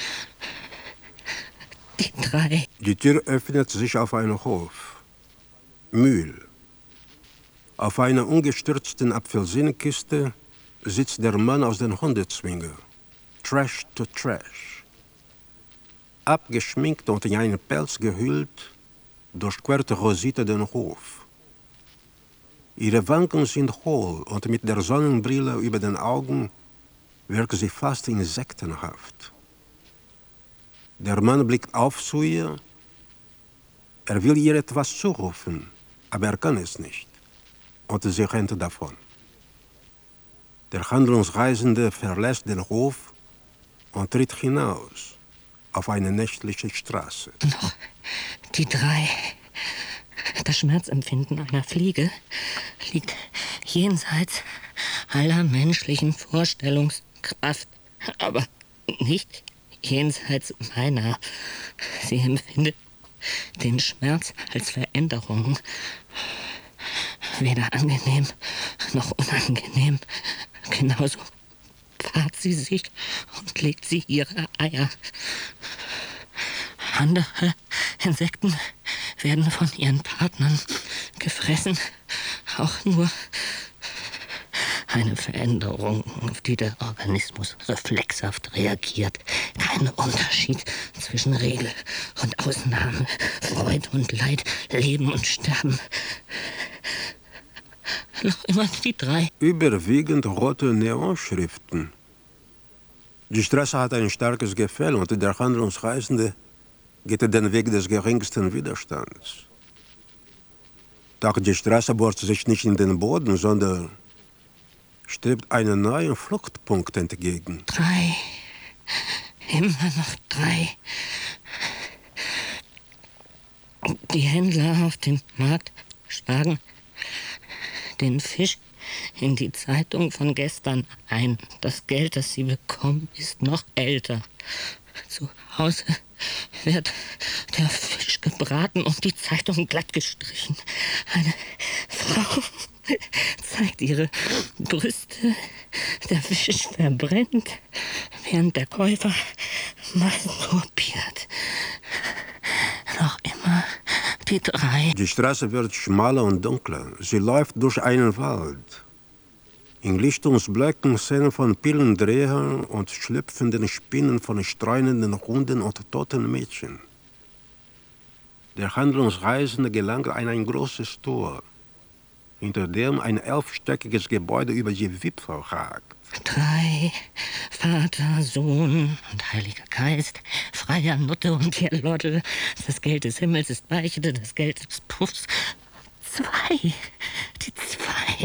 die 3. Die Tür öffnet sich auf einen Hof. Mühl. Auf einer umgestürzten Apfelsinenkiste sitzt der Mann aus den Hundezwinger. Trash to Trash. Abgeschminkt und in einen Pelz gehüllt, durchquert Rosita den Hof. Ihre Wangen sind hohl und mit der Sonnenbrille über den Augen wirkt sie fast insektenhaft. Der Mann blickt auf zu ihr. Er will ihr etwas zurufen, aber er kann es nicht. Und sie rennt davon. Der Handlungsreisende verlässt den Hof und tritt hinaus auf eine nächtliche Straße. Noch die 3. Das Schmerzempfinden einer Fliege liegt jenseits aller menschlichen Vorstellungskraft, aber nicht jenseits meiner. Sie empfindet den Schmerz als Veränderung, weder angenehm noch unangenehm. Genauso paart sie sich und legt sie ihre Eier. Andere Insekten werden von ihren Partnern gefressen. Auch nur eine Veränderung, auf die der Organismus reflexhaft reagiert. Kein Unterschied zwischen Regel und Ausnahme, Freude und Leid, Leben und Sterben. Noch immer die 3. Überwiegend rote Neonschriften. Die Straße hat ein starkes Gefälle und der Handlungsreisende geht den Weg des geringsten Widerstands. Doch die Straße bohrt sich nicht in den Boden, sondern strebt einen neuen Fluchtpunkt entgegen. 3. Immer noch 3. Die Händler auf dem Markt schlagen den Fisch in die Zeitung von gestern ein. Das Geld, das sie bekommen, ist noch älter. Zu Hause wird der Fisch gebraten und die Zeitung glatt gestrichen. Eine Frau zeigt ihre Brüste. Der Fisch verbrennt, während der Käufer masturbiert. Noch immer die 3. Die Straße wird schmaler und dunkler. Sie läuft durch einen Wald. In Lichtungsblöcken Szenen von Pillendrehern und schlüpfenden Spinnen von streunenden Hunden und toten Mädchen. Der Handlungsreisende gelangt an ein großes Tor, hinter dem ein 11-stöckiges Gebäude über die Wipfel ragt. 3. Vater, Sohn und Heiliger Geist, freier Nutte und ihr Lottel. Das Geld des Himmels ist Beichte, das Geld des Puffs. 2. Die 2.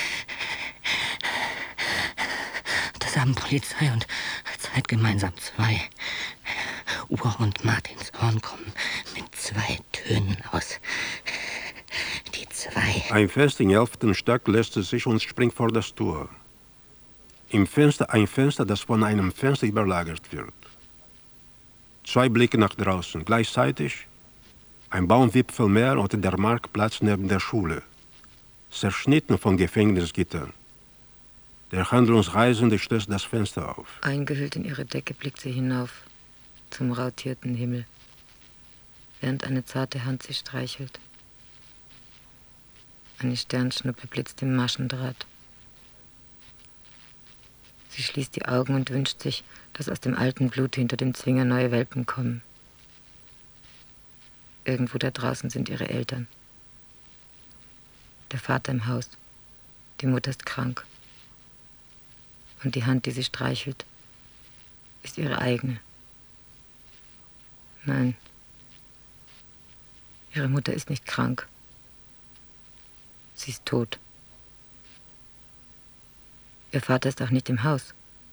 Das haben Polizei und Zeit gemeinsam 2. Uhr und Martinshorn kommen mit 2 Tönen aus. Die 2. Ein Fenster im 11. Stock lässt sich und springt vor das Tor. Im Fenster ein Fenster, das von einem Fenster überlagert wird. 2 Blicke nach draußen. Gleichzeitig ein Baumwipfel mehr und der Marktplatz neben der Schule. Zerschnitten von Gefängnisgittern. Der Handlungsreisende stößt das Fenster auf. Eingehüllt in ihre Decke blickt sie hinauf zum rautierten Himmel, während eine zarte Hand sie streichelt. Eine Sternschnuppe blitzt im Maschendraht. Sie schließt die Augen und wünscht sich, dass aus dem alten Blut hinter dem Zwinger neue Welpen kommen. Irgendwo da draußen sind ihre Eltern. Der Vater im Haus. Die Mutter ist krank. Und die Hand, die sie streichelt, ist ihre eigene. Nein, ihre Mutter ist nicht krank. Sie ist tot. Ihr Vater ist auch nicht im Haus.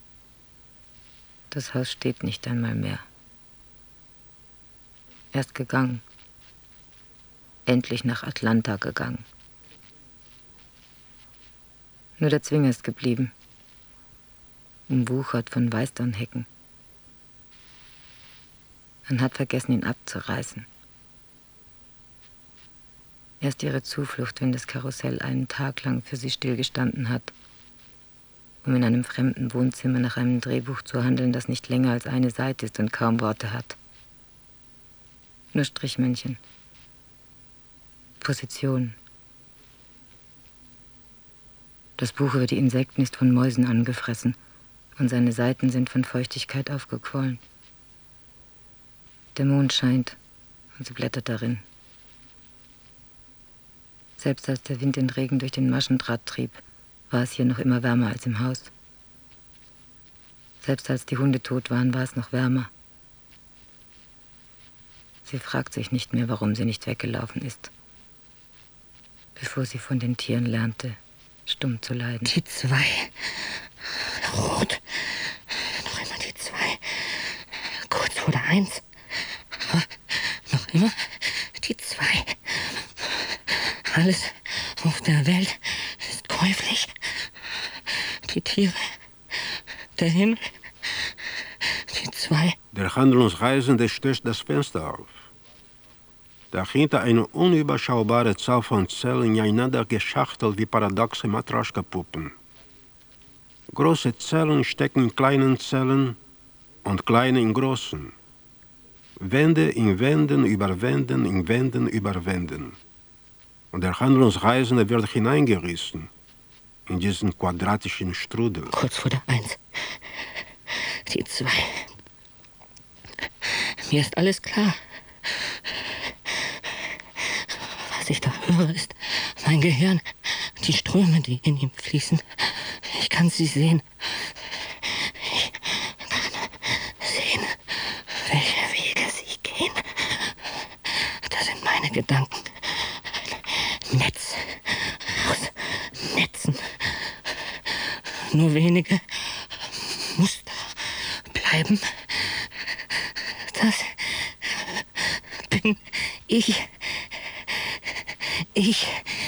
Das Haus steht nicht einmal mehr. Er ist gegangen. Endlich nach Atlanta gegangen. Nur der Zwinger ist geblieben. Umwuchert von Weißdornhecken. Man hat vergessen, ihn abzureißen. Er ist ihre Zuflucht, wenn das Karussell einen Tag lang für sie stillgestanden hat, um in einem fremden Wohnzimmer nach einem Drehbuch zu handeln, das nicht länger als eine Seite ist und kaum Worte hat. Nur Strichmännchen. Positionen. Das Buch über die Insekten ist von Mäusen angefressen und seine Seiten sind von Feuchtigkeit aufgequollen. Der Mond scheint und sie blättert darin. Selbst als der Wind den Regen durch den Maschendraht trieb, war es hier noch immer wärmer als im Haus. Selbst als die Hunde tot waren, war es noch wärmer. Sie fragt sich nicht mehr, warum sie nicht weggelaufen ist, bevor sie von den Tieren lernte, stumm zu leiden. Die 2 Rot. Noch immer die 2. Kurz vor der 1. Aber noch immer die 2. Alles auf der Welt ist käuflich. Die Tiere, der Himmel, die 2. Der Handlungsreisende stößt das Fenster auf. Dahinter eine unüberschaubare Zahl von Zellen ineinander geschachtelt wie paradoxe Matroschka-Puppen. Große Zellen stecken in kleinen Zellen und kleine in großen. Wände in Wänden über Wänden in Wänden über Wänden. Und der Handlungsreisende wird hineingerissen in diesen quadratischen Strudel. Kurz vor der 1. Die 2. Mir ist alles klar. Was ich da höre, ist mein Gehirn. Die Ströme, die in ihm fließen. Ich kann sie sehen. Ich kann sehen, welche Wege sie gehen. Das sind meine Gedanken. Ein Netz aus Netzen. Nur wenige Muster bleiben. Das bin ich. Ich.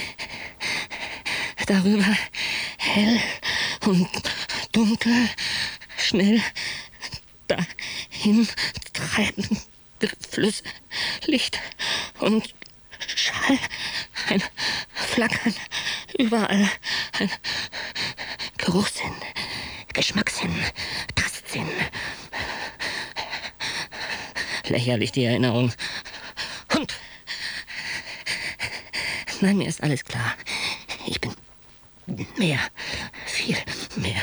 Darüber hell und dunkel, schnell dahin treibende Flüsse, Licht und Schall, ein Flackern überall, ein Geruchssinn, Geschmackssinn, Tastsinn. Lächerlich die Erinnerung. Und nein, mir ist alles klar. Ich bin mehr, viel mehr.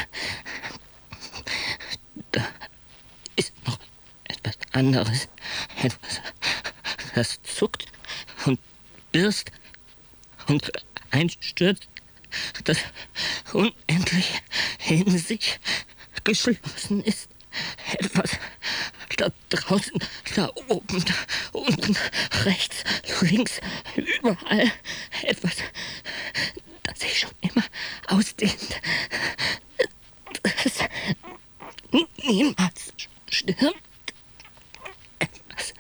Da ist noch etwas anderes. Etwas, das zuckt und birst und einstürzt, das unendlich in sich geschlossen ist. Etwas da draußen, da oben, da unten, rechts, links, überall. Etwas, das sich schon immer ausdehnt. Das niemals stirbt. Etwas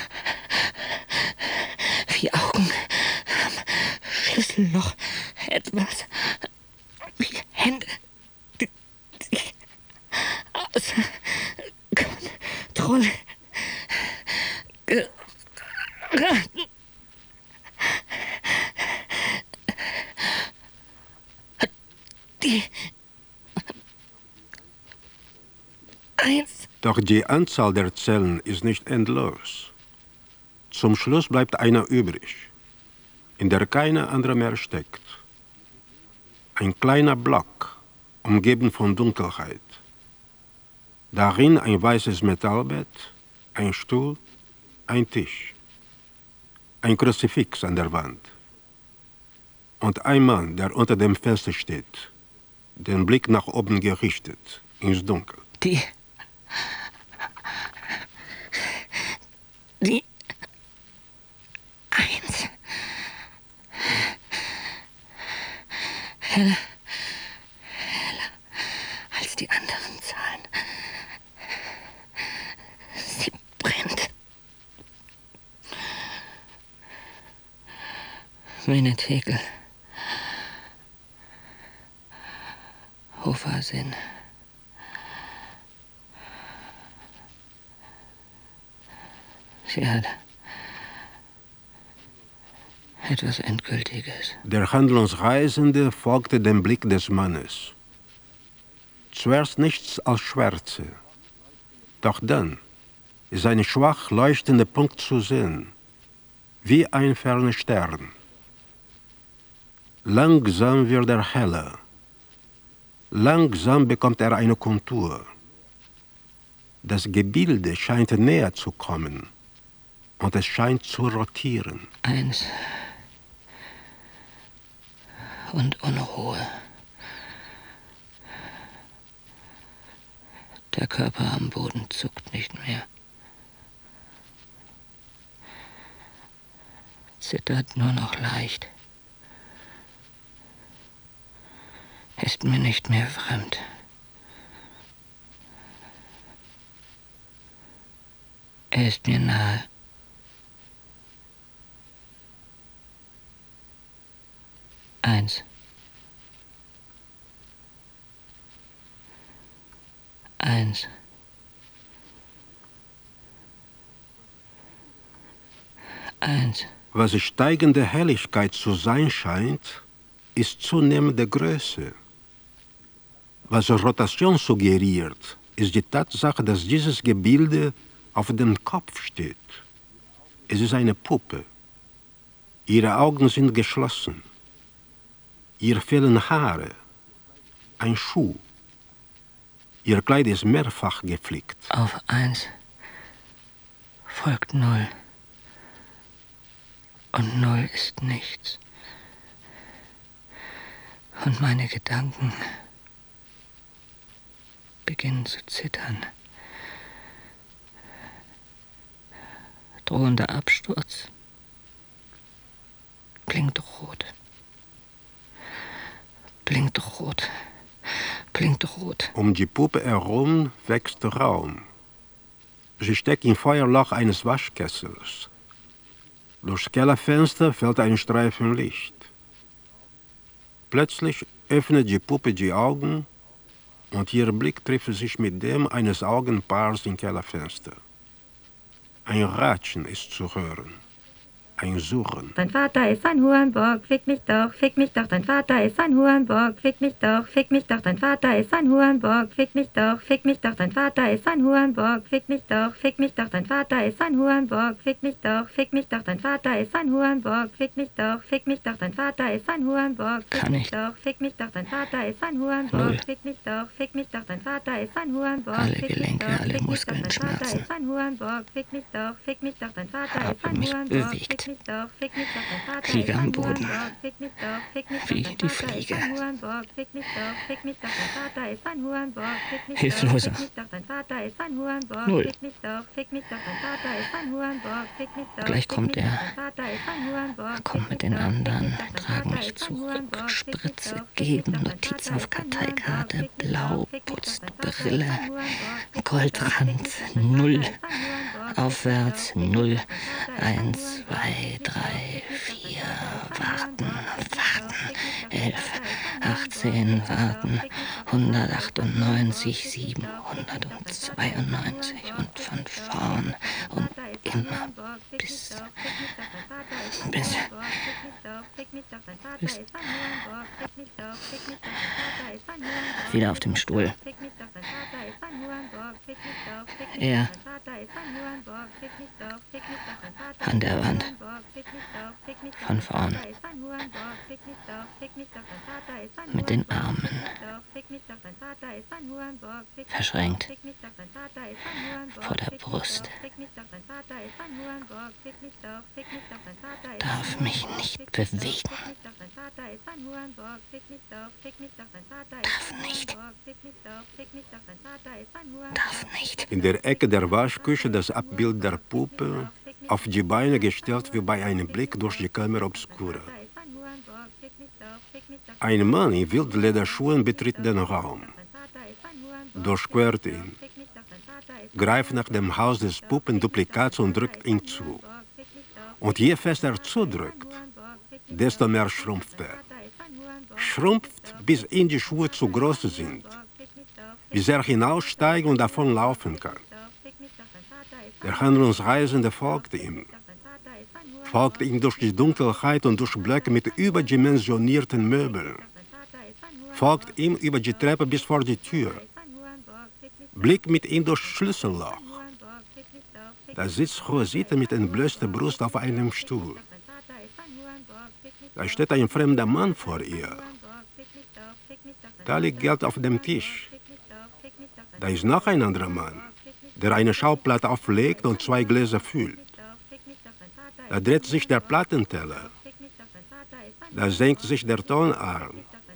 wie Augen am Schlüsselloch. Etwas wie Hände, die außer Kontrolle geraten. Die 1. Doch die Anzahl der Zellen ist nicht endlos. Zum Schluss bleibt einer übrig, in der keine andere mehr steckt. Ein kleiner Block, umgeben von Dunkelheit. Darin ein weißes Metallbett, ein Stuhl, ein Tisch. Ein Kruzifix an der Wand. Und ein Mann, der unter dem Fenster steht, den Blick nach oben gerichtet, ins Dunkel. Die 1. Heller als die anderen Zahlen. Sie brennt. Meine Tegel. Hofersinn. Sie hat etwas Endgültiges. Der Handlungsreisende folgte dem Blick des Mannes. Zuerst nichts als Schwärze. Doch dann ist ein schwach leuchtender Punkt zu sehen, wie ein ferner Stern. Langsam wird er heller. Langsam bekommt er eine Kontur. Das Gebilde scheint näher zu kommen und es scheint zu rotieren. 1. Und Unruhe. Der Körper am Boden zuckt nicht mehr. Zittert nur noch leicht. Ist mir nicht mehr fremd. Er ist mir nahe. Eins. Eins. Eins. Was steigende Helligkeit zu sein scheint, ist zunehmende Größe. Was Rotation suggeriert, ist die Tatsache, dass dieses Gebilde auf dem Kopf steht. Es ist eine Puppe. Ihre Augen sind geschlossen. Ihr fehlen Haare. Ein Schuh. Ihr Kleid ist mehrfach geflickt. Auf 1 folgt 0. Und 0 ist nichts. Und meine Gedanken beginnen zu zittern. Drohender Absturz blinkt rot. Blinkt rot. Blinkt rot. Um die Puppe herum wächst Raum. Sie steckt im Feuerloch eines Waschkessels. Durchs Kellerfenster fällt ein Streifen Licht. Plötzlich öffnet die Puppe die Augen und ihr Blick trifft sich mit dem eines Augenpaars im Kellerfenster. Ein Ratschen ist zu hören. Ein Surren. Dein Vater ist ein Hurenbock, fick mich doch, dein Vater ist ein Hurenbock, fick mich doch, dein Vater ist ein Hurenbock, fick mich doch, dein Vater ist ein Hurenbock, fick mich doch, dein Vater ist ein Hurenbock, fick mich doch, dein Vater ist ein Hurenbock, fick mich doch, dein Vater ist ein Hurenbock, fick mich doch, dein Vater ist ein Hurenbock, fick mich doch, dein Vater ist ein Hurenbock, alle Gelenke, alle Muskeln schmerzen. Fick mich doch, dein Vater ist ein Habe mich Hurenbock, bewegt. Liege am Boden, wie die Fliege. Hilfloser. 0. Gleich kommt er. Kommt mit den anderen, tragen mich zurück, Spritze, geben, Notiz auf Karteikarte, blau, putzt, Brille, Goldrand, 0. Aufwärts, 0. 1, 2, 3, 4, warten, 11, 18, warten, 198, 792 und von vorn und immer bis wieder auf dem Stuhl. Er an der Wand. Von vorn. Mit den Armen. Verschränkt. Vor der Brust. Darf mich nicht bewegen. Darf nicht. Darf nicht. In der Ecke der Waschküche das Abbild der Puppe, auf die Beine gestellt wie bei einem Blick durch die Camera Obscura. Ein Mann in Wildlederschuhen betritt den Raum, durchquert ihn, greift nach dem Haus des Puppenduplikats und drückt ihn zu. Und je fester er zudrückt, desto mehr schrumpft er. Schrumpft, bis ihm die Schuhe zu groß sind, bis er hinaussteigen und davon laufen kann. Der Handlungsreisende folgt ihm durch die Dunkelheit und durch Blöcke mit überdimensionierten Möbeln, folgt ihm über die Treppe bis vor die Tür, blickt mit ihm durchs Schlüsselloch. Da sitzt Rosita mit entblößter Brust auf einem Stuhl. Da steht ein fremder Mann vor ihr. Da liegt Geld auf dem Tisch. Da ist noch ein anderer Mann, der eine Schauplatte auflegt und 2 Gläser füllt. Da dreht sich der Plattenteller. Da senkt sich der Tonarm.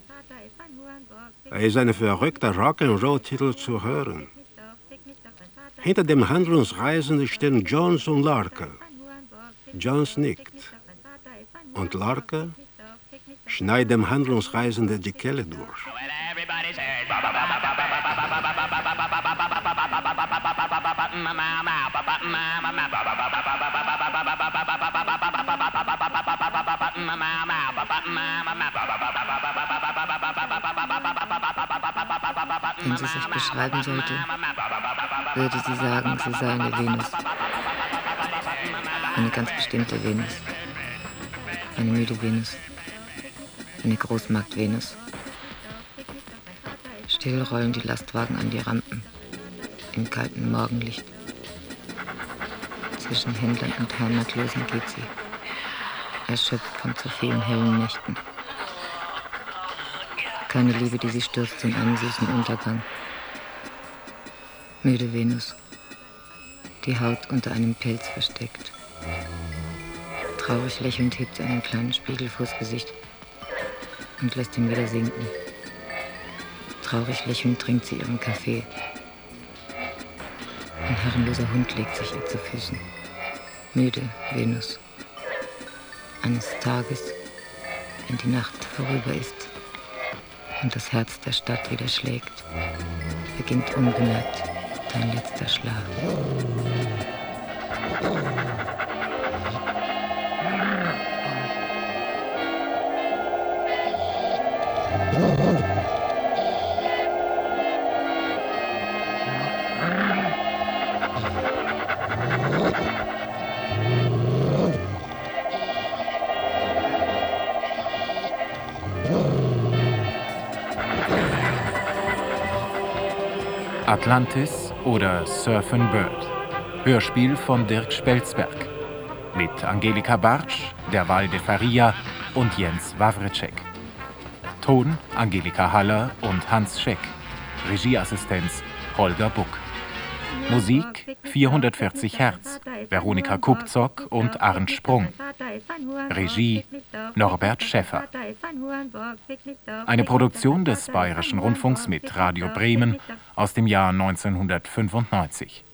Da ist ein verrückter Rock'n'Roll-Titel zu hören. Hinter dem Handlungsreisenden stehen Jones und Larke. Jones nickt. Und Larke schneidet dem Handlungsreisenden die Kehle durch. Wenn sie sich beschreiben sollte, würde sie sagen, sie sei eine Venus. Eine ganz bestimmte Venus. Eine müde Venus. Eine Großmarkt-Venus. Still rollen die Lastwagen an die Rampen. Im kalten Morgenlicht. Zwischen Händlern und Heimatlosen geht sie. Erschöpft von zu vielen hellen Nächten. Keine Liebe, die sie stürzt in einen süßen Untergang. Müde Venus. Die Haut unter einem Pelz versteckt. Traurig lächelnd hebt sie einen kleinen Spiegel vors Gesicht und lässt ihn wieder sinken. Traurig lächelnd trinkt sie ihren Kaffee. Ein herrenloser Hund legt sich ihr zu Füßen. Müde Venus. Eines Tages, wenn die Nacht vorüber ist und das Herz der Stadt wieder schlägt, beginnt unbemerkt dein letzter Schlaf. Atlantis oder Surf'n Bird. Hörspiel von Dirk Spelzberg. Mit Angelika Bartsch, Derval de Faria und Jens Wawrecek. Ton Angelika Haller und Hans Scheck. Regieassistenz Holger Buck. Musik 440 Hertz, Veronika Kupzock und Arndt Sprung. Regie Norbert Schäffer. Eine Produktion des Bayerischen Rundfunks mit Radio Bremen aus dem Jahr 1995.